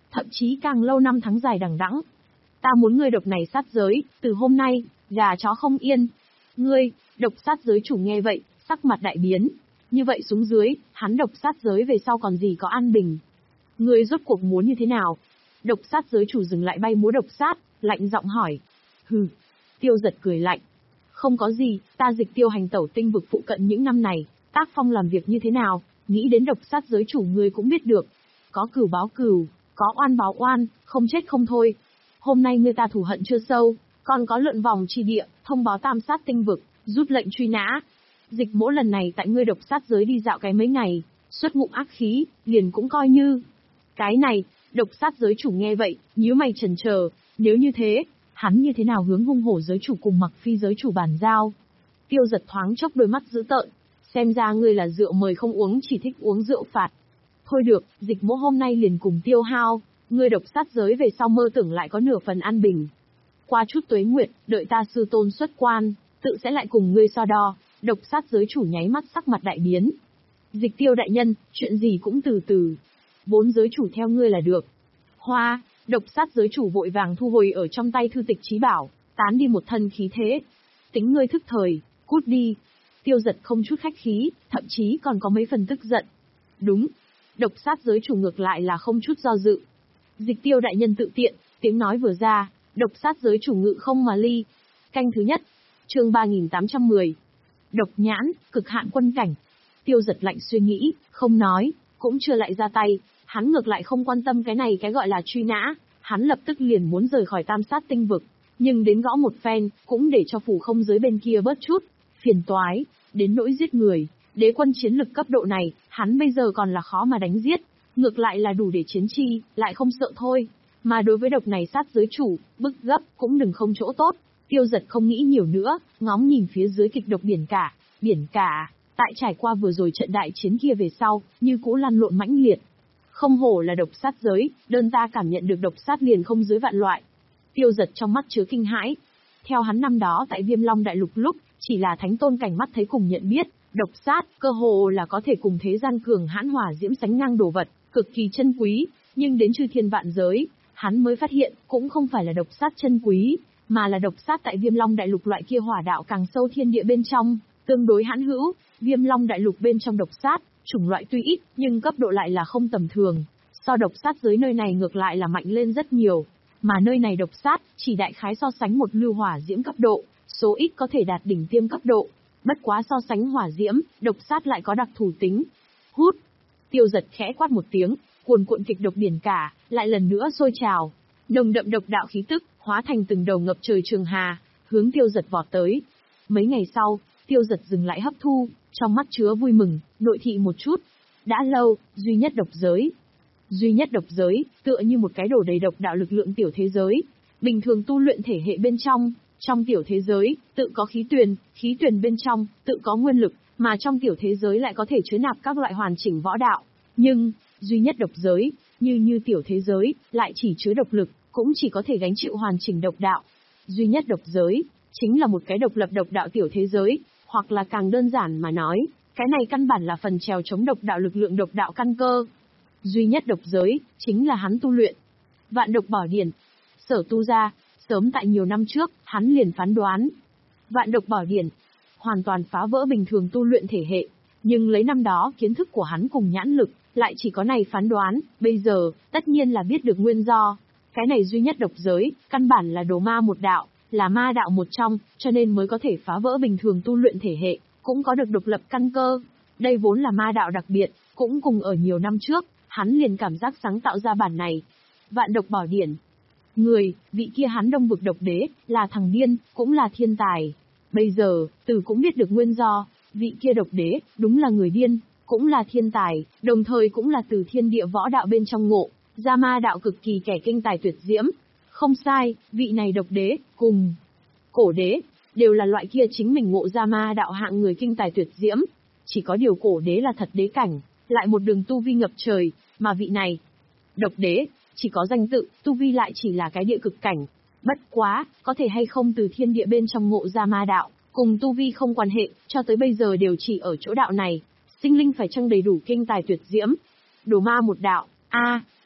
thậm chí càng lâu năm tháng dài đằng đẵng. Ta muốn ngươi độc này sát giới, từ hôm nay, gà chó không yên. Ngươi, độc sát giới chủ nghe vậy, sắc mặt đại biến. Như vậy xuống dưới, hắn độc sát giới về sau còn gì có an bình. Ngươi rốt cuộc muốn như thế nào? Độc sát giới chủ dừng lại bay múa độc sát, lạnh giọng hỏi. Hừ. Tiêu Giật cười lạnh. Không có gì, ta dịch tiêu hành tẩu tinh vực phụ cận những năm này, tác phong làm việc như thế nào, nghĩ đến độc sát giới chủ ngươi cũng biết được. Có cửu báo cửu, có oan báo oan, không chết không thôi. Hôm nay ngươi ta thù hận chưa sâu, còn có lượn vòng chi địa, thông báo tam sát tinh vực, rút lệnh truy nã. Dịch mỗ lần này tại ngươi độc sát giới đi dạo cái mấy ngày, xuất ngụm ác khí, liền cũng coi như. Cái này, độc sát giới chủ nghe vậy, nhíu mày chần chờ, nếu như thế, hắn như thế nào hướng hung hổ giới chủ cùng mặc phi giới chủ bàn giao. Tiêu Giật thoáng chốc đôi mắt dữ tợn, xem ra ngươi là rượu mời không uống chỉ thích uống rượu phạt. Thôi được, dịch mỗ hôm nay liền cùng tiêu hao, ngươi độc sát giới về sau mơ tưởng lại có nửa phần an bình. Qua chút tuế nguyệt, đợi ta sư tôn xuất quan, tự sẽ lại cùng ngươi so đo. Độc sát giới chủ nháy mắt sắc mặt đại biến. Dịch tiêu đại nhân, chuyện gì cũng từ từ. Vốn giới chủ theo ngươi là được. Hoa, độc sát giới chủ vội vàng thu hồi ở trong tay thư tịch trí bảo, tán đi một thân khí thế. Tính ngươi thức thời, cút đi. Tiêu Giật không chút khách khí, thậm chí còn có mấy phần tức giận. Đúng. Độc sát giới chủ ngược lại là không chút do dự. Dịch tiêu đại nhân tự tiện, tiếng nói vừa ra, độc sát giới chủ ngự không mà ly. Canh thứ nhất, chương ba nghìn tám trăm mười. Độc nhãn, cực hạn quân cảnh. Tiêu Giật lạnh suy nghĩ, không nói, cũng chưa lại ra tay, hắn ngược lại không quan tâm cái này cái gọi là truy nã, hắn lập tức liền muốn rời khỏi tam sát tinh vực, nhưng đến gõ một phen, cũng để cho phủ không giới bên kia bớt chút, phiền toái, đến nỗi giết người, đế quân chiến lực cấp độ này, hắn bây giờ còn là khó mà đánh giết, ngược lại là đủ để chiến chi, lại không sợ thôi, mà đối với độc này sát giới chủ, bức gấp, cũng đừng không chỗ tốt. Tiêu Giật không nghĩ nhiều nữa, ngóng nhìn phía dưới kịch độc biển cả, biển cả, tại trải qua vừa rồi trận đại chiến kia về sau, như cũ lăn lộn mãnh liệt. Không hổ là độc sát giới, đơn ta cảm nhận được độc sát liền không dưới vạn loại. Tiêu Giật trong mắt chứa kinh hãi. Theo hắn năm đó tại Viêm Long Đại Lục lúc, chỉ là thánh tôn cảnh mắt thấy cùng nhận biết, độc sát, cơ hồ là có thể cùng thế gian cường hãn hỏa diễm sánh ngang đồ vật, cực kỳ chân quý, nhưng đến chư thiên vạn giới, hắn mới phát hiện, cũng không phải là độc sát chân quý, mà là độc sát tại Viêm Long Đại Lục loại kia hỏa đạo càng sâu thiên địa bên trong, tương đối hãn hữu. Viêm Long Đại Lục bên trong độc sát, chủng loại tuy ít, nhưng cấp độ lại là không tầm thường. So độc sát giới nơi này ngược lại là mạnh lên rất nhiều, mà nơi này độc sát chỉ đại khái so sánh một lưu hỏa diễm cấp độ, số ít có thể đạt đỉnh tiêm cấp độ. Bất quá so sánh hỏa diễm, độc sát lại có đặc thù tính. Hút. Tiêu Giật khẽ quát một tiếng, cuồn cuộn kịch độc biển cả lại lần nữa sôi trào, nồng đậm độc đạo khí tức hóa thành từng đầu ngập trời trường hà, hướng Tiêu Giật vọt tới. Mấy ngày sau, Tiêu Giật dừng lại hấp thu, trong mắt chứa vui mừng, nội thị một chút. Đã lâu, duy nhất độc giới. Duy nhất độc giới, tựa như một cái đổ đầy độc đạo lực lượng tiểu thế giới. Bình thường tu luyện thể hệ bên trong, trong tiểu thế giới, tự có khí tuyền, khí tuyền bên trong, tự có nguyên lực, mà trong tiểu thế giới lại có thể chứa nạp các loại hoàn chỉnh võ đạo. Nhưng, duy nhất độc giới, như như tiểu thế giới, lại chỉ chứa độc lực, cũng chỉ có thể gánh chịu hoàn chỉnh độc đạo. Duy nhất độc giới, chính là một cái độc lập độc đạo tiểu thế giới, hoặc là càng đơn giản mà nói, cái này căn bản là phần trèo chống độc đạo lực lượng độc đạo căn cơ. Duy nhất độc giới, chính là hắn tu luyện. Vạn độc bảo điển, Sở Tu ra, sớm tại nhiều năm trước, hắn liền phán đoán. Vạn độc bảo điển, hoàn toàn phá vỡ bình thường tu luyện thể hệ, nhưng lấy năm đó kiến thức của hắn cùng nhãn lực, lại chỉ có này phán đoán, bây giờ, tất nhiên là biết được nguyên do. Cái này duy nhất độc giới, căn bản là đồ ma một đạo, là ma đạo một trong, cho nên mới có thể phá vỡ bình thường tu luyện thể hệ, cũng có được độc lập căn cơ. Đây vốn là ma đạo đặc biệt, cũng cùng ở nhiều năm trước, hắn liền cảm giác sáng tạo ra bản này. Vạn độc bảo điển. Người, vị kia hắn Đông vực độc đế, là thằng điên, cũng là thiên tài. Bây giờ, Từ cũng biết được nguyên do, vị kia độc đế, đúng là người điên, cũng là thiên tài, đồng thời cũng là từ thiên địa võ đạo bên trong ngộ, ra ma đạo cực kỳ kẻ kinh tài tuyệt diễm. Không sai, vị này độc đế, cùng cổ đế, đều là loại kia chính mình ngộ ra ma đạo hạng người kinh tài tuyệt diễm. Chỉ có điều cổ đế là thật đế cảnh, lại một đường tu vi ngập trời, mà vị này, độc đế, chỉ có danh tự, tu vi lại chỉ là cái địa cực cảnh. Bất quá, có thể hay không từ thiên địa bên trong ngộ ra ma đạo, cùng tu vi không quan hệ, cho tới bây giờ đều chỉ ở chỗ đạo này. Sinh linh phải chăng đầy đủ kinh tài tuyệt diễm. Đồ ma một đạo, a,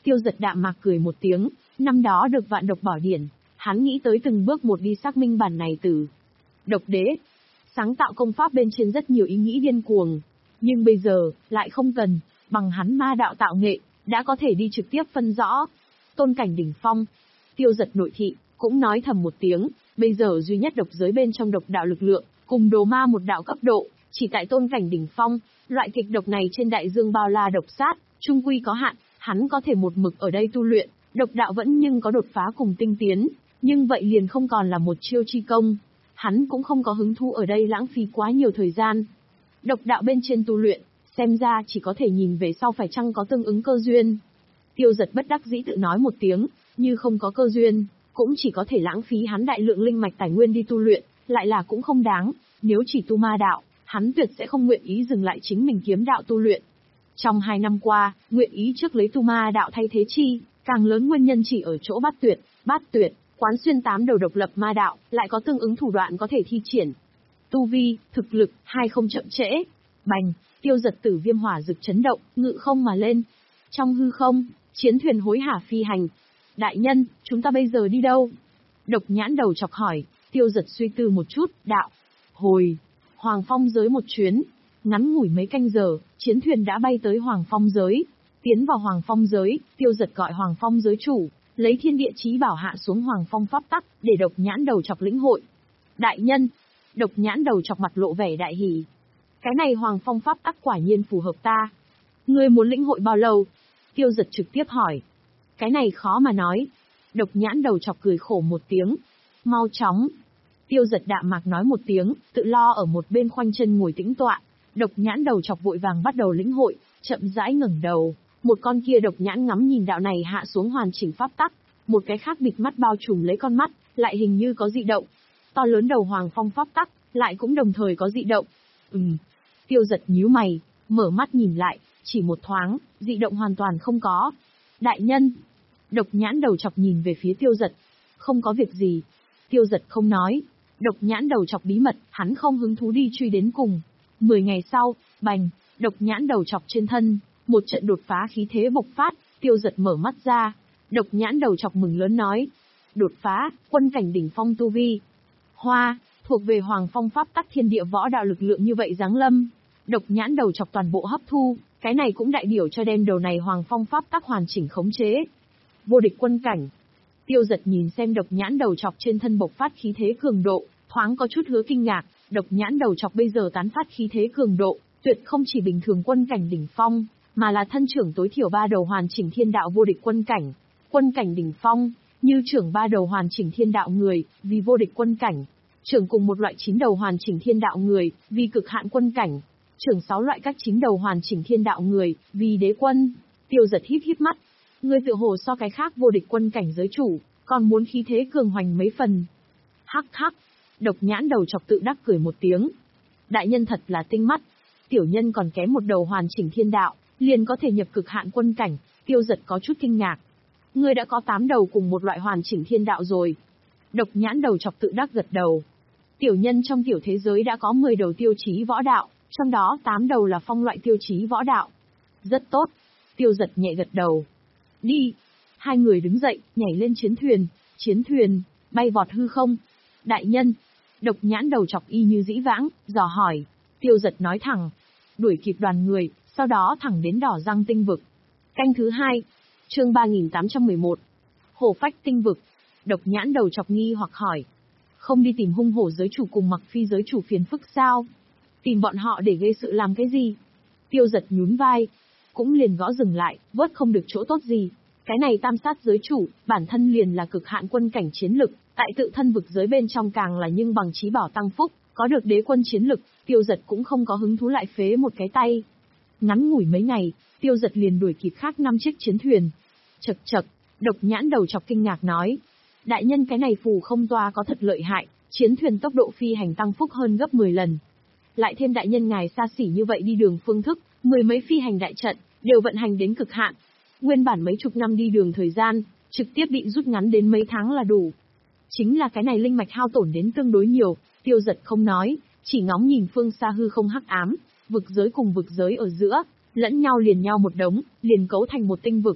Tiêu Giật đạm mạc cười một tiếng, năm đó được vạn độc bảo điển, hắn nghĩ tới từng bước một đi xác minh bản này từ độc đế. Sáng tạo công pháp bên trên rất nhiều ý nghĩ điên cuồng, nhưng bây giờ, lại không cần, bằng hắn ma đạo tạo nghệ, đã có thể đi trực tiếp phân rõ. Tôn cảnh đỉnh phong, Tiêu Giật nội thị, cũng nói thầm một tiếng, bây giờ duy nhất độc giới bên trong độc đạo lực lượng, cùng đồ ma một đạo cấp độ, chỉ tại tôn cảnh đỉnh phong, loại kịch độc này trên đại dương bao la độc sát, trung quy có hạn, hắn có thể một mực ở đây tu luyện, độc đạo vẫn nhưng có đột phá cùng tinh tiến, nhưng vậy liền không còn là một chiêu chi công. Hắn cũng không có hứng thú ở đây lãng phí quá nhiều thời gian. Độc đạo bên trên tu luyện, xem ra chỉ có thể nhìn về sau phải chăng có tương ứng cơ duyên. Tiêu Giật bất đắc dĩ tự nói một tiếng, như không có cơ duyên, cũng chỉ có thể lãng phí hắn đại lượng linh mạch tài nguyên đi tu luyện, lại là cũng không đáng, nếu chỉ tu ma đạo, hắn tuyệt sẽ không nguyện ý dừng lại chính mình kiếm đạo tu luyện. Trong hai năm qua, nguyện ý trước lấy tu ma đạo thay thế chi, càng lớn nguyên nhân chỉ ở chỗ bát tuyệt, bát tuyệt, quán xuyên tám đầu độc lập ma đạo, lại có tương ứng thủ đoạn có thể thi triển. Tu vi, thực lực, hai không chậm trễ. Bành, Tiêu Giật tử viêm hỏa rực chấn động, ngự không mà lên. Trong hư không, chiến thuyền hối hả phi hành. Đại nhân, chúng ta bây giờ đi đâu? Độc nhãn đầu chọc hỏi, Tiêu Giật suy tư một chút, đạo. Hồi, Hoàng Phong giới một chuyến. Ngắn ngủi mấy canh giờ, chiến thuyền đã bay tới Hoàng Phong giới. Tiến vào Hoàng Phong giới, Tiêu Giật gọi Hoàng Phong giới chủ, lấy thiên địa chí bảo hạ xuống Hoàng Phong pháp tắc, để độc nhãn đầu chọc lĩnh hội. Đại nhân, độc nhãn đầu chọc mặt lộ vẻ đại hỉ. Cái này Hoàng Phong pháp tắc quả nhiên phù hợp ta. Ngươi muốn lĩnh hội bao lâu? Tiêu Giật trực tiếp hỏi. Cái này khó mà nói. Độc nhãn đầu chọc cười khổ một tiếng. Mau chóng. Tiêu Giật đạm mạc nói một tiếng, tự lo ở một bên khoanh chân ngồi tĩnh tọa. Độc nhãn đầu chọc vội vàng bắt đầu lĩnh hội, chậm rãi ngẩng đầu. Một con kia độc nhãn ngắm nhìn đạo này hạ xuống hoàn chỉnh pháp tắc, một cái khác bịt mắt bao trùm lấy con mắt, lại hình như có dị động. To lớn đầu Hoàng Phong pháp tắc, lại cũng đồng thời có dị động. Ừm. Tiêu Giật nhíu mày, mở mắt nhìn lại, chỉ một thoáng, dị động hoàn toàn không có. Đại nhân. Độc nhãn đầu chọc nhìn về phía Tiêu Giật. Không có việc gì. Tiêu Giật không nói. Độc nhãn đầu chọc bí mật, hắn không hứng thú đi truy đến cùng. Mười ngày sau, bành, độc nhãn đầu chọc trên thân, một trận đột phá khí thế bộc phát, Tiêu Giật mở mắt ra. Độc nhãn đầu chọc mừng lớn nói. Đột phá, quân cảnh đỉnh phong tu vi. Hoa, thuộc về Hoàng Phong pháp tắc thiên địa võ đạo lực lượng như vậy giáng lâm. Độc nhãn đầu chọc toàn bộ hấp thu, cái này cũng đại biểu cho đem đầu này Hoàng Phong pháp tắc hoàn chỉnh khống chế. Vô địch quân cảnh. Tiêu Giật nhìn xem độc nhãn đầu chọc trên thân bộc phát khí thế cường độ, thoáng có chút hứa kinh ngạc, độc nhãn đầu chọc bây giờ tán phát khí thế cường độ, tuyệt không chỉ bình thường quân cảnh đỉnh phong, mà là thân trưởng tối thiểu ba đầu hoàn chỉnh thiên đạo vô địch quân cảnh. Quân cảnh đỉnh phong, như trưởng ba đầu hoàn chỉnh thiên đạo người, vì vô địch quân cảnh. Trưởng cùng một loại chín đầu hoàn chỉnh thiên đạo người, vì cực hạn quân cảnh. Trưởng sáu loại các chín đầu hoàn chỉnh thiên đạo người, vì đế quân. Tiêu Giật híp híp mắt. Người tự hồ so cái khác vô địch quân cảnh giới chủ, còn muốn khí thế cường hoành mấy phần. Hắc hắc. Độc nhãn đầu chọc tự đắc cười một tiếng. Đại nhân thật là tinh mắt. Tiểu nhân còn kém một đầu hoàn chỉnh thiên đạo, liền có thể nhập cực hạn quân cảnh. Tiêu Giật có chút kinh ngạc. Ngươi đã có tám đầu cùng một loại hoàn chỉnh thiên đạo rồi. Độc nhãn đầu chọc tự đắc gật đầu. Tiểu nhân trong tiểu thế giới đã có mười đầu tiêu chí võ đạo, trong đó tám đầu là phong loại tiêu chí võ đạo. Rất tốt. Tiêu Giật nhẹ gật đầu. Đi. Hai người đứng dậy, nhảy lên chiến thuyền. Chiến thuyền, bay vọt hư không. Đại nhân. Độc nhãn đầu chọc y như dĩ vãng, dò hỏi. Tiêu Giật nói thẳng. Đuổi kịp đoàn người, sau đó thẳng đến Đỏ Răng tinh vực. Canh thứ hai. Chương ba nghìn tám trăm mười một. Hổ phách tinh vực. Độc nhãn đầu chọc nghi hoặc hỏi. Không đi tìm hung hổ giới chủ cùng Mặc Phi giới chủ phiền phức sao? Tìm bọn họ để gây sự làm cái gì? Tiêu Giật nhún vai. Cũng liền gõ dừng lại, vớt không được chỗ tốt gì. Cái này tam sát giới chủ, bản thân liền là cực hạn quân cảnh chiến lực, tại tự thân vực giới bên trong càng là nhưng bằng chí bảo tăng phúc, có được đế quân chiến lực, Tiêu Giật cũng không có hứng thú lại phế một cái tay. Ngắn ngủi mấy ngày, Tiêu Giật liền đuổi kịp khác năm chiếc chiến thuyền. Chậc chậc, độc nhãn đầu chọc kinh ngạc nói. Đại nhân cái này phù không toa có thật lợi hại, chiến thuyền tốc độ phi hành tăng phúc hơn gấp mười lần. Lại thêm đại nhân ngài xa xỉ như vậy đi đường phương thức, mười mấy phi hành đại trận, đều vận hành đến cực hạn. Nguyên bản mấy chục năm đi đường thời gian, trực tiếp bị rút ngắn đến mấy tháng là đủ. Chính là cái này linh mạch hao tổn đến tương đối nhiều, Tiêu Giật không nói, chỉ ngóng nhìn phương xa hư không hắc ám, vực giới cùng vực giới ở giữa, lẫn nhau liền nhau một đống, liền cấu thành một tinh vực.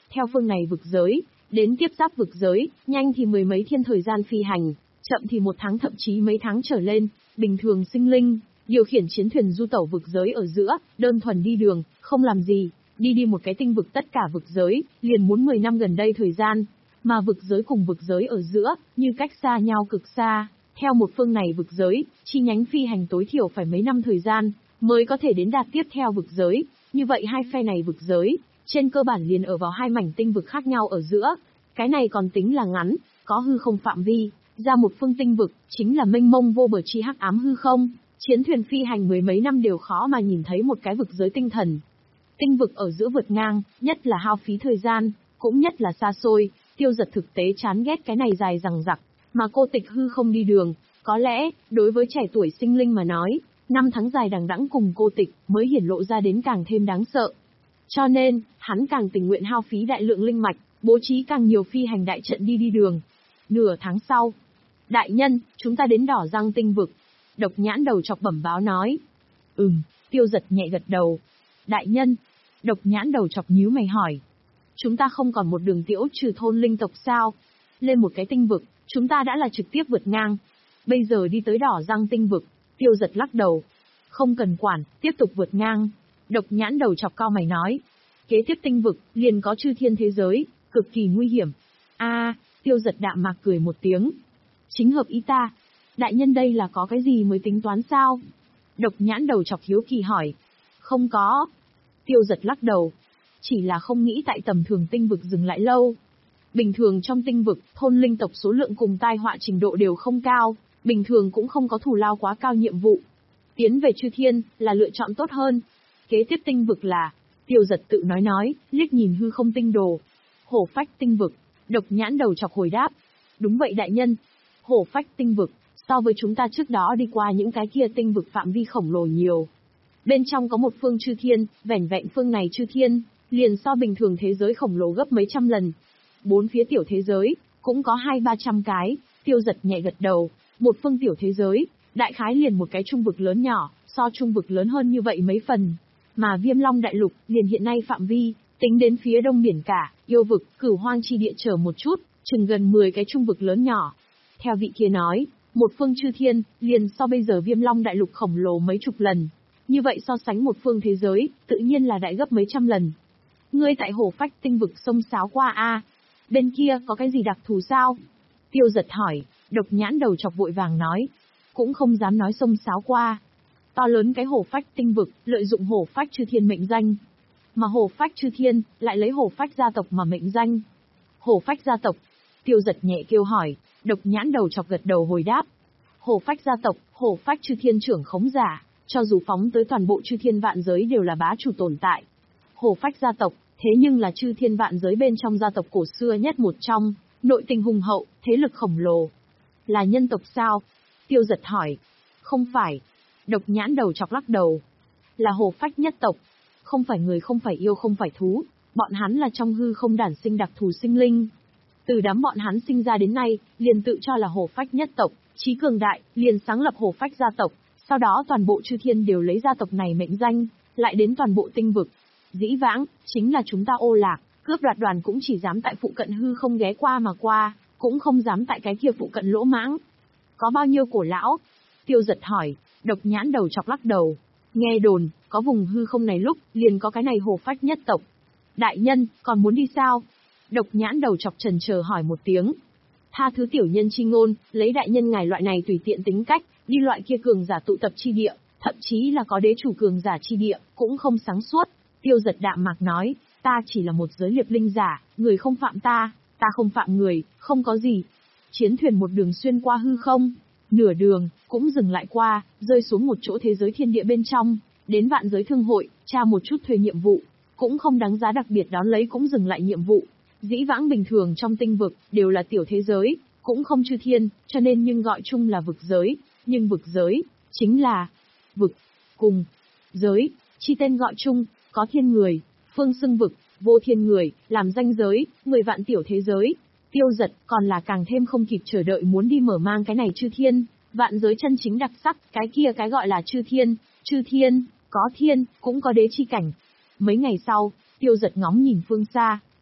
theo phương này vực giới, đến tiếp giáp vực giới, nhanh thì mười mấy thiên thời gian phi hành, chậm thì một tháng thậm chí mấy tháng trở lên, bình thường sinh linh, điều khiển chiến thuyền du tẩu vực giới ở giữa, đơn thuần đi đường, không làm gì, đi đi một cái tinh vực tất cả vực giới, liền muốn mười năm gần đây thời gian, mà vực giới cùng vực giới ở giữa, như cách xa nhau cực xa, theo một phương này vực giới, chi nhánh phi hành tối thiểu phải mấy năm thời gian, mới có thể đến đạt tiếp theo vực giới, như vậy hai phe này vực giới, trên cơ bản liền ở vào hai mảnh tinh vực khác nhau ở giữa, cái này còn tính là ngắn, có hư không phạm vi, ra một phương tinh vực, chính là mênh mông vô bờ chi hắc ám hư không, chiến thuyền phi hành mười mấy năm đều khó mà nhìn thấy một cái vực giới tinh thần. Tinh vực ở giữa vượt ngang, nhất là hao phí thời gian, cũng nhất là xa xôi, Tiêu Giật thực tế chán ghét cái này dài dằng dặc, mà cô tịch hư không đi đường, có lẽ, đối với trẻ tuổi sinh linh mà nói, năm tháng dài đằng đẵng cùng cô tịch mới hiển lộ ra đến càng thêm đáng sợ. Cho nên, hắn càng tình nguyện hao phí đại lượng linh mạch, bố trí càng nhiều phi hành đại trận đi đi đường. Nửa tháng sau, đại nhân, chúng ta đến Đỏ Răng tinh vực. Độc Nhãn Đầu Chọc bẩm báo nói. Ừm, Tiêu Giật nhẹ gật đầu. Đại nhân, Độc Nhãn Đầu Chọc nhíu mày hỏi. Chúng ta không còn một đường tiễu trừ thôn linh tộc sao? Lên một cái tinh vực, chúng ta đã là trực tiếp vượt ngang. Bây giờ đi tới Đỏ Răng tinh vực, Tiêu Giật lắc đầu. Không cần quản, tiếp tục vượt ngang. Độc Nhãn Đầu Chọc cao mày nói. Kế tiếp tinh vực, liền có chư thiên thế giới, cực kỳ nguy hiểm. A, Tiêu Giật đạm mạc cười một tiếng. Chính hợp ý ta. Đại nhân đây là có cái gì mới tính toán sao? Độc Nhãn Đầu Chọc hiếu kỳ hỏi. Không có. Tiêu Giật lắc đầu. Chỉ là không nghĩ tại tầm thường tinh vực dừng lại lâu. Bình thường trong tinh vực, thôn linh tộc số lượng cùng tai họa trình độ đều không cao, bình thường cũng không có thù lao quá cao nhiệm vụ. Tiến về chư thiên, là lựa chọn tốt hơn. Kế tiếp tinh vực là, Tiêu Giật tự nói nói, liếc nhìn hư không tinh đồ. Hổ Phách tinh vực, Độc Nhãn Đầu Chọc hồi đáp. Đúng vậy đại nhân. Hổ Phách tinh vực, so với chúng ta trước đó đi qua những cái kia tinh vực phạm vi khổng lồ nhiều. Bên trong có một phương chư thiên, vẻn vẹn phương này chư thiên, liền so bình thường thế giới khổng lồ gấp mấy trăm lần. Bốn phía tiểu thế giới, cũng có hai ba trăm cái, Tiêu Giật nhẹ gật đầu, một phương tiểu thế giới, đại khái liền một cái trung vực lớn nhỏ, so trung vực lớn hơn như vậy mấy phần. Mà Viêm Long đại lục, liền hiện nay phạm vi, tính đến phía đông biển cả, yêu vực, Cửu Hoang chi địa trở một chút, chừng gần mười cái trung vực lớn nhỏ. Theo vị kia nói, một phương chư thiên, liền so bây giờ Viêm Long đại lục khổng lồ mấy chục lần. Như vậy so sánh một phương thế giới, tự nhiên là đại gấp mấy trăm lần. Ngươi tại Hổ Phách tinh vực sông sáo qua a, bên kia có cái gì đặc thù sao? Tiêu Giật hỏi. Độc Nhãn Đầu Chọc vội vàng nói. Cũng không dám nói sông sáo qua. To lớn cái Hổ Phách tinh vực, lợi dụng Hổ Phách chư thiên mệnh danh. Mà Hổ Phách chư thiên, lại lấy Hổ Phách gia tộc mà mệnh danh. Hổ Phách gia tộc. Tiêu Giật nhẹ kêu hỏi. Độc Nhãn Đầu Chọc gật đầu hồi đáp. Hổ Phách gia tộc, Hổ Phách chư thiên trưởng khống giả, cho dù phóng tới toàn bộ chư thiên vạn giới đều là bá chủ tồn tại. Hổ Phách gia tộc, thế nhưng là chư thiên vạn giới bên trong gia tộc cổ xưa nhất một trong, nội tình hùng hậu, thế lực khổng lồ. Là nhân tộc sao? Tiêu Giật hỏi. Không phải. Độc Nhãn Đầu Chọc lắc đầu. Là Hổ Phách nhất tộc. Không phải người, không phải yêu, không phải thú. Bọn hắn là trong hư không đản sinh đặc thù sinh linh. Từ đám bọn hắn sinh ra đến nay, liền tự cho là Hổ Phách nhất tộc, trí cường đại, liền sáng lập Hổ Phách gia tộc. Sau đó toàn bộ chư thiên đều lấy gia tộc này mệnh danh, lại đến toàn bộ tinh vực. Dĩ vãng, chính là chúng ta ô lạc, cướp đoạt đoàn cũng chỉ dám tại phụ cận hư không ghé qua mà qua, cũng không dám tại cái kia phụ cận lỗ mãng. Có bao nhiêu cổ lão? Tiêu Giật hỏi. Độc Nhãn Đầu Chọc lắc đầu. Nghe đồn, có vùng hư không này lúc, liền có cái này Hổ Phách nhất tộc. Đại nhân, còn muốn đi sao? Độc Nhãn Đầu Chọc chần chờ hỏi một tiếng. Tha thứ tiểu nhân chi ngôn, lấy đại nhân ngài loại này tùy tiện tính cách, đi loại kia cường giả tụ tập chi địa, thậm chí là có đế chủ cường giả chi địa, cũng không sáng suốt. Tiêu Giật đạm mạc nói, ta chỉ là một giới liệp linh giả, người không phạm ta, ta không phạm người, không có gì. Chiến thuyền một đường xuyên qua hư không, nửa đường, cũng dừng lại qua, rơi xuống một chỗ thế giới thiên địa bên trong, đến vạn giới thương hội, tra một chút thuê nhiệm vụ, cũng không đáng giá đặc biệt đón lấy cũng dừng lại nhiệm vụ. Dĩ vãng bình thường trong tinh vực, đều là tiểu thế giới, cũng không chư thiên, cho nên nhưng gọi chung là vực giới, nhưng vực giới, chính là vực, cùng, giới, chi tên gọi chung, có thiên người, phương xưng vực, vô thiên người, làm danh giới, mười vạn tiểu thế giới. Tiêu Giật còn là càng thêm không kịp chờ đợi muốn đi mở mang cái này chư thiên, vạn giới chân chính đặc sắc, cái kia cái gọi là chư thiên, chư thiên, có thiên, cũng có đế chi cảnh. Mấy ngày sau, Tiêu Giật ngóng nhìn phương xa,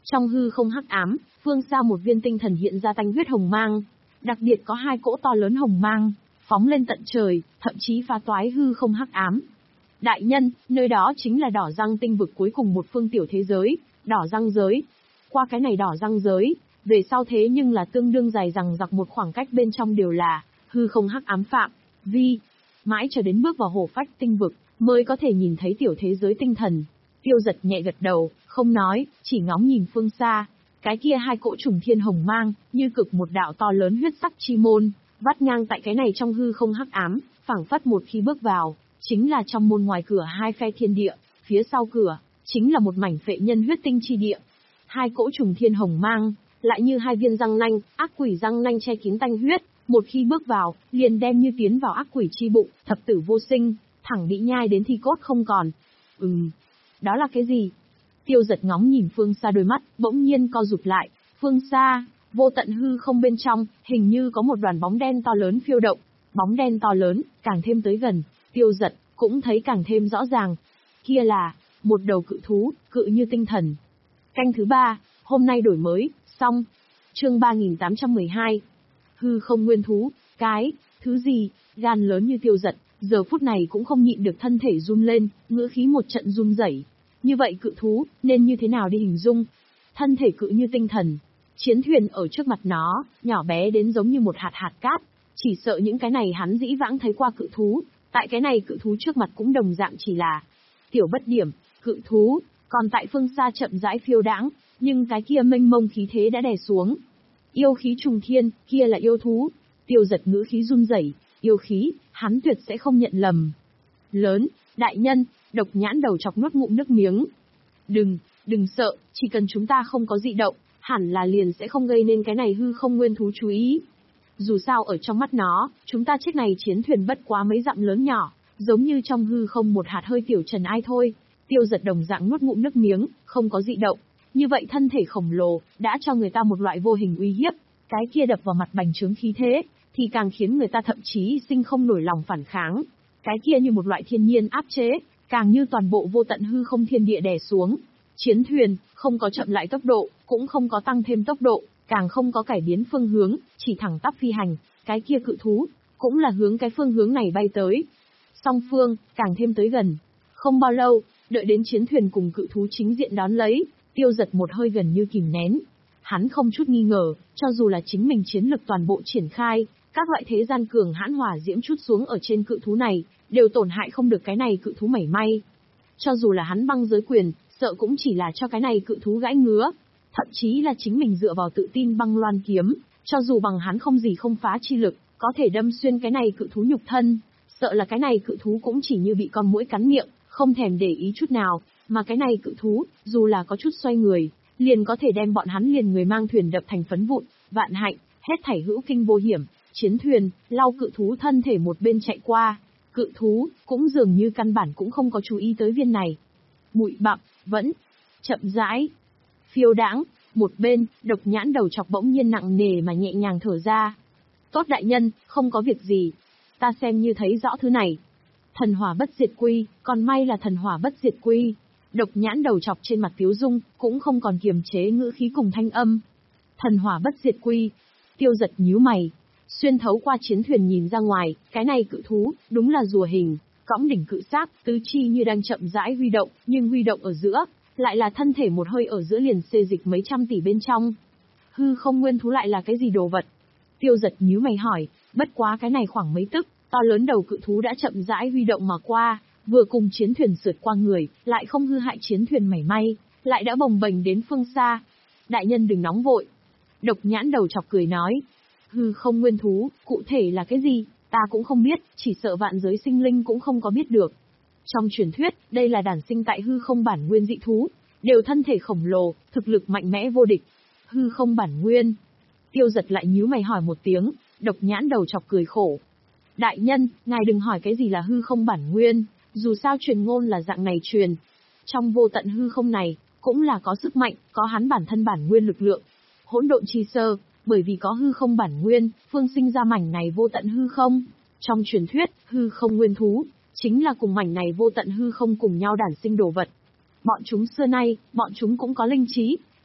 Trong hư không hắc ám, phương xa một viên tinh thần hiện ra tanh huyết hồng mang. Đặc biệt có hai cỗ to lớn hồng mang, phóng lên tận trời, thậm chí phá toái hư không hắc ám. Đại nhân, nơi đó chính là đỏ răng tinh vực cuối cùng một phương tiểu thế giới, đỏ răng giới. Qua cái này đỏ răng giới, về sau thế nhưng là tương đương dài rằng giặc một khoảng cách bên trong đều là hư không hắc ám phạm vi. Mãi cho đến bước vào hổ phách tinh vực, mới có thể nhìn thấy tiểu thế giới tinh thần. Tiêu Giật nhẹ gật đầu, không nói, chỉ ngóng nhìn phương xa. Cái kia hai cỗ trùng thiên hồng mang, như cực một đạo to lớn huyết sắc chi môn, vắt ngang tại cái này trong hư không hắc ám, phảng phất một khi bước vào, chính là trong môn ngoài cửa hai phe thiên địa, phía sau cửa, chính là một mảnh phệ nhân huyết tinh chi địa. Hai cỗ trùng thiên hồng mang, lại như hai viên răng nanh, ác quỷ răng nanh che kín tanh huyết, một khi bước vào, liền đem như tiến vào ác quỷ chi bụng, thập tử vô sinh, thẳng bị nhai đến thi cốt không còn. Ừm, đó là cái gì? Tiêu Giật ngóng nhìn phương xa, đôi mắt bỗng nhiên co rụt lại, phương xa, vô tận hư không bên trong, hình như có một đoàn bóng đen to lớn phiêu động. Bóng đen to lớn, càng thêm tới gần, Tiêu Giật cũng thấy càng thêm rõ ràng. Kia là một đầu cự thú, cự như tinh thần. Canh thứ ba, hôm nay đổi mới, xong. Chương ba nghìn tám trăm mười hai. Hư không nguyên thú, cái, thứ gì, gan lớn như Tiêu Giật, giờ phút này cũng không nhịn được thân thể run lên, ngữ khí một trận run rẩy. Như vậy cự thú, nên như thế nào đi hình dung? Thân thể cự như tinh thần, chiến thuyền ở trước mặt nó, nhỏ bé đến giống như một hạt hạt cát, chỉ sợ những cái này hắn dĩ vãng thấy qua cự thú, tại cái này cự thú trước mặt cũng đồng dạng chỉ là tiểu bất điểm, cự thú, còn tại phương xa chậm rãi phiêu đãng, nhưng cái kia mênh mông khí thế đã đè xuống. Yêu khí trùng thiên, kia là yêu thú. Tiêu Giật ngữ khí run rẩy, yêu khí, hắn tuyệt sẽ không nhận lầm. Lớn, đại nhân, Độc Nhãn đầu chọc nuốt ngụm nước miếng. Đừng, đừng sợ, chỉ cần chúng ta không có dị động, hẳn là liền sẽ không gây nên cái này hư không nguyên thú chú ý. Dù sao ở trong mắt nó, chúng ta chiếc này chiến thuyền bất quá mấy dặm lớn nhỏ, giống như trong hư không một hạt hơi tiểu trần ai thôi. Tiêu Giật đồng dạng nuốt ngụm nước miếng, không có dị động. Như vậy thân thể khổng lồ, đã cho người ta một loại vô hình uy hiếp. Cái kia đập vào mặt bành trướng khí thế, thì càng khiến người ta thậm chí sinh không nổi lòng phản kháng. Cái kia như một loại thiên nhiên áp chế, càng như toàn bộ vô tận hư không thiên địa đè xuống. Chiến thuyền, không có chậm lại tốc độ, cũng không có tăng thêm tốc độ, càng không có cải biến phương hướng, chỉ thẳng tắp phi hành. Cái kia cự thú, cũng là hướng cái phương hướng này bay tới. Song phương, càng thêm tới gần. Không bao lâu, đợi đến chiến thuyền cùng cự thú chính diện đón lấy, Tiêu Giật một hơi gần như kìm nén. Hắn không chút nghi ngờ, cho dù là chính mình chiến lực toàn bộ triển khai, các loại thế gian cường hãn hỏa diễm chút xuống ở trên cự thú này, đều tổn hại không được cái này cự thú mảy may. Cho dù là hắn băng giới quyền, sợ cũng chỉ là cho cái này cự thú gãy ngứa. Thậm chí là chính mình dựa vào tự tin băng loan kiếm, cho dù bằng hắn không gì không phá chi lực, có thể đâm xuyên cái này cự thú nhục thân, sợ là cái này cự thú cũng chỉ như bị con muỗi cắn miệng, không thèm để ý chút nào, mà cái này cự thú, dù là có chút xoay người, liền có thể đem bọn hắn liền người mang thuyền đập thành phấn vụn. Vạn hạnh, hết thảy hữu kinh vô hiểm, chiến thuyền, lau cự thú thân thể một bên chạy qua. Cự thú, cũng dường như căn bản cũng không có chú ý tới viên này. Bụi bặm, vẫn, chậm rãi, phiêu đãng, một bên, Độc Nhãn đầu chọc bỗng nhiên nặng nề mà nhẹ nhàng thở ra. Tốt đại nhân, không có việc gì. Ta xem như thấy rõ thứ này. Thần hỏa bất diệt quy, còn may là thần hỏa bất diệt quy. Độc Nhãn đầu chọc trên mặt tiếu dung, cũng không còn kiềm chế ngữ khí cùng thanh âm. Thần hỏa bất diệt quy. Tiêu Giật nhíu mày, xuyên thấu qua chiến thuyền nhìn ra ngoài, cái này cự thú, đúng là rùa hình, cõng đỉnh cự xác, tứ chi như đang chậm rãi huy động, nhưng huy động ở giữa, lại là thân thể một hơi ở giữa liền xê dịch mấy trăm tỷ bên trong. Hư không nguyên thú lại là cái gì đồ vật? Tiêu Giật nhíu mày hỏi, bất quá cái này khoảng mấy tức, to lớn đầu cự thú đã chậm rãi huy động mà qua, vừa cùng chiến thuyền sượt qua người, lại không hư hại chiến thuyền mảy may, lại đã bồng bềnh đến phương xa. Đại nhân đừng nóng vội. Độc Nhãn đầu chọc cười nói, hư không nguyên thú, cụ thể là cái gì, ta cũng không biết, chỉ sợ vạn giới sinh linh cũng không có biết được. Trong truyền thuyết, đây là đản sinh tại hư không bản nguyên dị thú, đều thân thể khổng lồ, thực lực mạnh mẽ vô địch. Hư không bản nguyên. Tiêu Giật lại nhíu mày hỏi một tiếng, Độc Nhãn đầu chọc cười khổ. Đại nhân, ngài đừng hỏi cái gì là hư không bản nguyên, dù sao truyền ngôn là dạng này truyền. Trong vô tận hư không này, cũng là có sức mạnh, có hắn bản thân bản nguyên lực lượng. Hỗn độn chi sơ, bởi vì có hư không bản nguyên, phương sinh ra mảnh này vô tận hư không. Trong truyền thuyết, hư không nguyên thú, chính là cùng mảnh này vô tận hư không cùng nhau đản sinh đồ vật. Bọn chúng xưa nay, bọn chúng cũng có linh trí,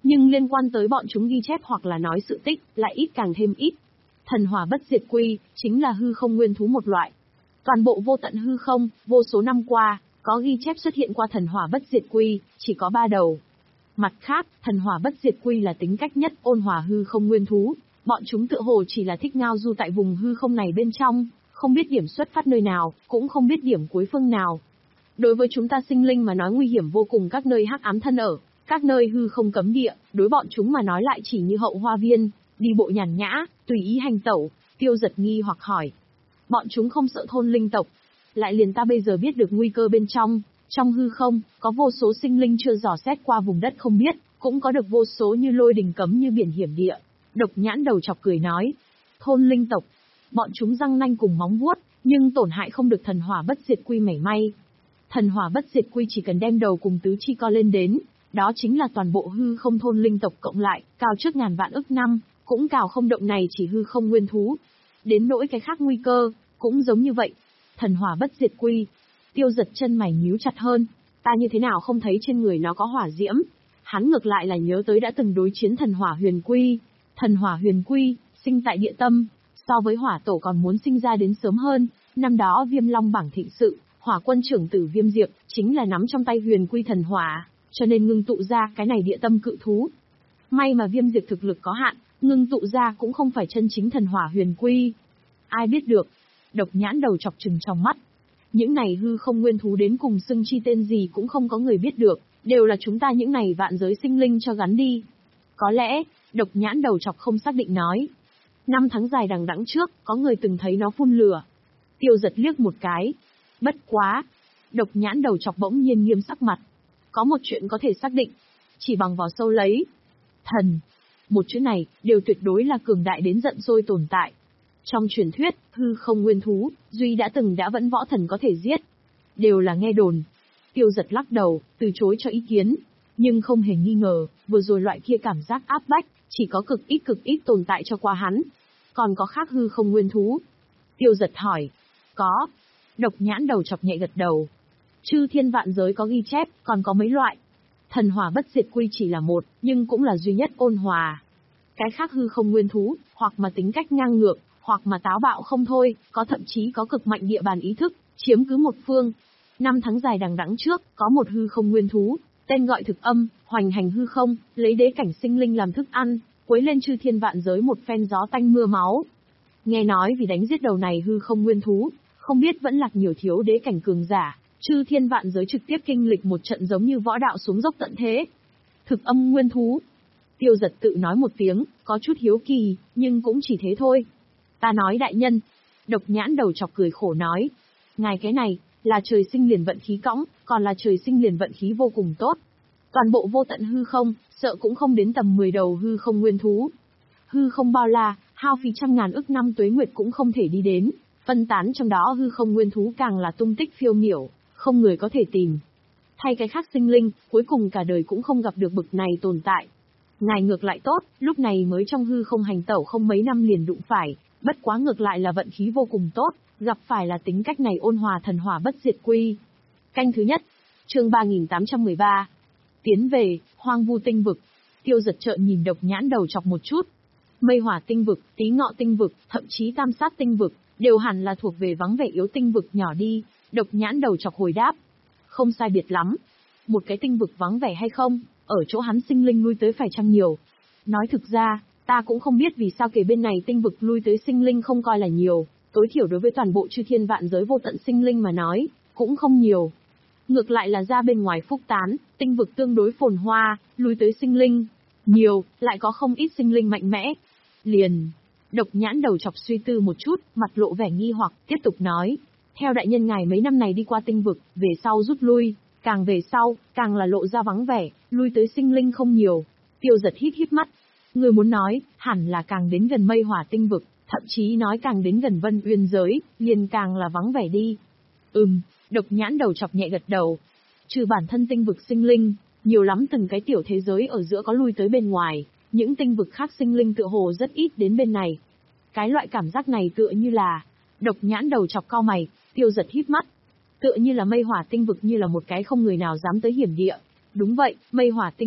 Nhưng liên quan tới bọn chúng ghi chép hoặc là nói sự tích, lại ít càng thêm ít. Thần hỏa bất diệt quy, chính là hư không nguyên thú một loại. Toàn bộ vô tận hư không, vô số năm qua, có ghi chép xuất hiện qua thần hỏa bất diệt quy, chỉ có ba đầu. Mặt khác, thần hỏa bất diệt quy là tính cách nhất ôn hòa hư không nguyên thú, bọn chúng tựa hồ chỉ là thích ngao du tại vùng hư không này bên trong, không biết điểm xuất phát nơi nào, cũng không biết điểm cuối phương nào. Đối với chúng ta sinh linh mà nói nguy hiểm vô cùng các nơi hắc ám thân ở, các nơi hư không cấm địa, đối bọn chúng mà nói lại chỉ như hậu hoa viên, đi bộ nhàn nhã, tùy ý hành tẩu. Tiêu Giật nghi hoặc hỏi. Bọn chúng không sợ thôn linh tộc, lại liền ta bây giờ biết được nguy cơ bên trong, trong hư không, có vô số sinh linh chưa dò xét qua vùng đất không biết, cũng có được vô số như lôi đình cấm như biển hiểm địa. Độc Nhãn đầu chọc cười nói. Thôn linh tộc, bọn chúng răng nanh cùng móng vuốt, nhưng tổn hại không được thần hỏa bất diệt quy mảy may. Thần hỏa bất diệt quy chỉ cần đem đầu cùng tứ chi co lên đến, đó chính là toàn bộ hư không thôn linh tộc cộng lại, cao trước ngàn vạn ức năm, cũng cào không động này chỉ hư không nguyên thú. Đến nỗi cái khác nguy cơ, cũng giống như vậy. Thần hỏa bất diệt quy. Tiêu Giật chân mày nhíu chặt hơn, ta như thế nào không thấy trên người nó có hỏa diễm. Hắn ngược lại là nhớ tới đã từng đối chiến thần hỏa huyền quy. Thần hỏa huyền quy, sinh tại địa tâm, so với hỏa tổ còn muốn sinh ra đến sớm hơn. Năm đó Viêm Long bảng thịnh sự, hỏa quân trưởng tử Viêm Diệp, chính là nắm trong tay huyền quy thần hỏa, cho nên ngưng tụ ra cái này địa tâm cự thú. May mà Viêm Diệp thực lực có hạn, ngưng tụ ra cũng không phải chân chính thần hỏa huyền quy. Ai biết được. Độc Nhãn đầu chọc trừng trong mắt. Những này hư không nguyên thú đến cùng xưng chi tên gì cũng không có người biết được, đều là chúng ta những này vạn giới sinh linh cho gắn đi. Có lẽ, Độc Nhãn đầu chọc không xác định nói. Năm tháng dài đằng đẵng trước, có người từng thấy nó phun lửa. Tiêu Giật liếc một cái. Bất quá. Độc Nhãn đầu chọc bỗng nhiên nghiêm sắc mặt. Có một chuyện có thể xác định. Chỉ bằng vào sâu lấy. Thần. Một chữ này, đều tuyệt đối là cường đại đến giận sôi tồn tại. Trong truyền thuyết, hư không nguyên thú, duy đã từng đã vẫn võ thần có thể giết. Đều là nghe đồn. Tiêu Giật lắc đầu, từ chối cho ý kiến. Nhưng không hề nghi ngờ, vừa rồi loại kia cảm giác áp bách, chỉ có cực ít cực ít tồn tại cho qua hắn. Còn có khác hư không nguyên thú? Tiêu Giật hỏi. Có. Độc Nhãn đầu chọc nhẹ gật đầu. Chư thiên vạn giới có ghi chép, còn có mấy loại. Thần hỏa bất diệt quy chỉ là một, nhưng cũng là duy nhất ôn hòa. Cái khác hư không nguyên thú, hoặc mà tính cách ngang ngược, hoặc mà táo bạo không thôi, có thậm chí có cực mạnh địa bàn ý thức, chiếm cứ một phương. Năm tháng dài đằng đẵng trước, có một hư không nguyên thú, tên gọi thực âm, hoành hành hư không, lấy đế cảnh sinh linh làm thức ăn, quấy lên chư thiên vạn giới một phen gió tanh mưa máu. Nghe nói vì đánh giết đầu này hư không nguyên thú, không biết vẫn lạc nhiều thiếu đế cảnh cường giả, chư thiên vạn giới trực tiếp kinh lịch một trận giống như võ đạo xuống dốc tận thế. Thực âm nguyên thú. Tiêu Giật tự nói một tiếng, có chút hiếu kỳ, nhưng cũng chỉ thế thôi. Ta nói đại nhân. Độc Nhãn đầu chọc cười khổ nói. Ngài cái này, là trời sinh liền vận khí cõng, còn là trời sinh liền vận khí vô cùng tốt. Toàn bộ vô tận hư không, sợ cũng không đến tầm mười đầu hư không nguyên thú. Hư không bao la, hao phí trăm ngàn ức năm tuế nguyệt cũng không thể đi đến, phân tán trong đó hư không nguyên thú càng là tung tích phiêu miểu, không người có thể tìm. Thay cái khác sinh linh, cuối cùng cả đời cũng không gặp được bực này tồn tại. Ngài ngược lại tốt, lúc này mới trong hư không hành tẩu không mấy năm liền đụng phải, bất quá ngược lại là vận khí vô cùng tốt, gặp phải là tính cách này ôn hòa thần hỏa bất diệt quy. Canh thứ nhất, chương ba nghìn tám trăm mười ba. Tiến về, hoang vu tinh vực. Tiêu Giật trợn nhìn Độc Nhãn đầu chọc một chút. Mây hỏa tinh vực, Tí Ngọ tinh vực, thậm chí Tam Sát tinh vực, đều hẳn là thuộc về vắng vẻ yếu tinh vực nhỏ đi. Độc Nhãn đầu chọc hồi đáp. Không sai biệt lắm. Một cái tinh vực vắng vẻ hay không, ở chỗ hắn sinh linh lui tới phải chăng nhiều. Nói thực ra, ta cũng không biết vì sao kể bên này tinh vực lui tới sinh linh không coi là nhiều, tối thiểu đối với toàn bộ chư thiên vạn giới vô tận sinh linh mà nói, cũng không nhiều. Ngược lại là ra bên ngoài phúc tán, tinh vực tương đối phồn hoa, lui tới sinh linh nhiều, lại có không ít sinh linh mạnh mẽ. Liền, Độc Nhãn đầu chọc suy tư một chút, mặt lộ vẻ nghi hoặc, tiếp tục nói. Theo đại nhân ngài mấy năm này đi qua tinh vực, về sau rút lui, càng về sau, càng là lộ ra vắng vẻ, lui tới sinh linh không nhiều. Tiêu Giật hít hít mắt. Người muốn nói, hẳn là càng đến gần mây hỏa tinh vực, thậm chí nói càng đến gần Vân Uyên giới, liền càng là vắng vẻ đi. Ừm, Độc Nhãn đầu chọc nhẹ gật đầu. Trừ bản thân tinh vực sinh linh, nhiều lắm từng cái tiểu thế giới ở giữa có lui tới bên ngoài, những tinh vực khác sinh linh tựa hồ rất ít đến bên này. Cái loại cảm giác này tựa như là, Độc Nhãn đầu chọc cau mày, Tiêu Giật hít mắt. Tựa như là mây hỏa tinh vực như là một cái không người nào dám tới hiểm địa. Đúng vậy, mây hỏa tinh vực,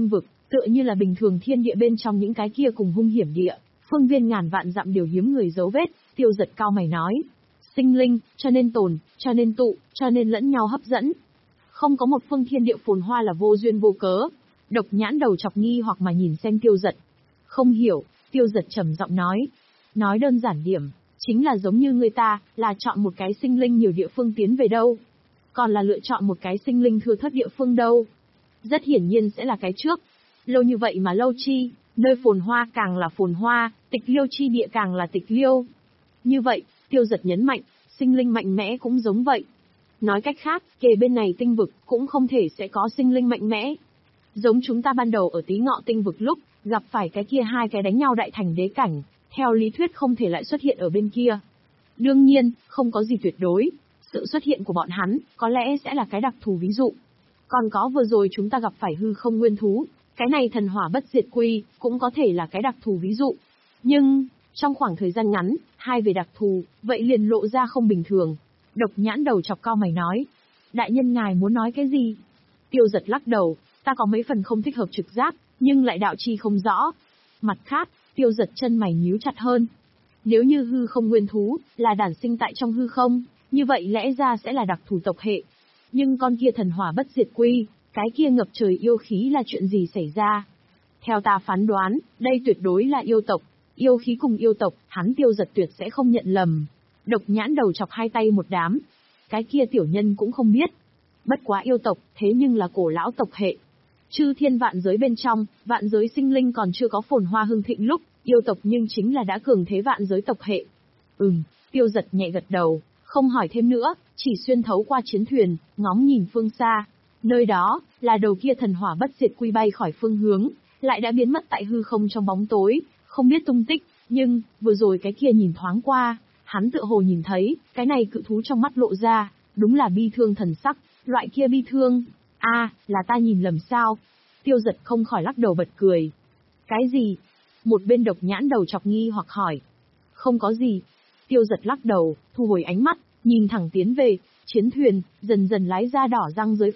Tựa như là bình thường thiên địa bên trong những cái kia cùng hung hiểm địa, phương viên ngàn vạn dặm điều hiếm người dấu vết, Tiêu Giật cao mày nói. Sinh linh, cho nên tồn, cho nên tụ, cho nên lẫn nhau hấp dẫn. Không có một phương thiên địa phồn hoa là vô duyên vô cớ. Độc Nhãn đầu chọc nghi hoặc mà nhìn xem Tiêu Giật. Không hiểu, Tiêu Giật trầm giọng nói. Nói đơn giản điểm, chính là giống như người ta, là chọn một cái sinh linh nhiều địa phương tiến về đâu. Còn là lựa chọn một cái sinh linh thưa thớt địa phương đâu. Rất hiển nhiên sẽ là cái trước. Lâu như vậy mà lâu chi, nơi phồn hoa càng là phồn hoa, tịch liêu chi địa càng là tịch liêu. Như vậy, Tiêu Giật nhấn mạnh, sinh linh mạnh mẽ cũng giống vậy. Nói cách khác, kề bên này tinh vực cũng không thể sẽ có sinh linh mạnh mẽ. Giống chúng ta ban đầu ở Tí Ngọ tinh vực lúc, gặp phải cái kia hai cái đánh nhau đại thành đế cảnh, theo lý thuyết không thể lại xuất hiện ở bên kia. Đương nhiên, không có gì tuyệt đối, sự xuất hiện của bọn hắn, có lẽ sẽ là cái đặc thù ví dụ. Còn có vừa rồi chúng ta gặp phải hư không nguyên thú, cái này thần hỏa bất diệt quy, cũng có thể là cái đặc thù ví dụ. Nhưng, trong khoảng thời gian ngắn, hai về đặc thù, vậy liền lộ ra không bình thường. Độc Nhãn đầu chọc cao mày nói. Đại nhân ngài muốn nói cái gì? Tiêu Giật lắc đầu, ta có mấy phần không thích hợp trực giác, nhưng lại đạo chi không rõ. Mặt khác, Tiêu Giật chân mày nhíu chặt hơn. Nếu như hư không nguyên thú, là đản sinh tại trong hư không, như vậy lẽ ra sẽ là đặc thù tộc hệ. Nhưng con kia thần hỏa bất diệt quy, cái kia ngập trời yêu khí là chuyện gì xảy ra? Theo ta phán đoán, đây tuyệt đối là yêu tộc. Yêu khí cùng yêu tộc, hắn Tiêu Giật tuyệt sẽ không nhận lầm. Độc Nhãn đầu chọc hai tay một đám. Cái kia tiểu nhân cũng không biết. Bất quá yêu tộc, thế nhưng là cổ lão tộc hệ. Chư thiên vạn giới bên trong, vạn giới sinh linh còn chưa có phồn hoa hưng thịnh lúc, yêu tộc nhưng chính là đã cường thế vạn giới tộc hệ. Ừm, Tiêu Giật nhẹ gật đầu, không hỏi thêm nữa, chỉ xuyên thấu qua chiến thuyền, ngóng nhìn phương xa. Nơi đó, là đầu kia thần hỏa bất diệt quy bay khỏi phương hướng, lại đã biến mất tại hư không trong bóng tối, không biết tung tích, nhưng, vừa rồi cái kia nhìn thoáng qua, hắn tựa hồ nhìn thấy, cái này cự thú trong mắt lộ ra, đúng là bi thương thần sắc, loại kia bi thương. A, à, là ta nhìn lầm sao? Tiêu Giật không khỏi lắc đầu bật cười. Cái gì? Một bên Độc Nhãn đầu chọc nghi hoặc hỏi. Không có gì. Tiêu Giật lắc đầu, thu hồi ánh mắt, nhìn thẳng tiến về, chiến thuyền, dần dần lái ra đỏ răng dưới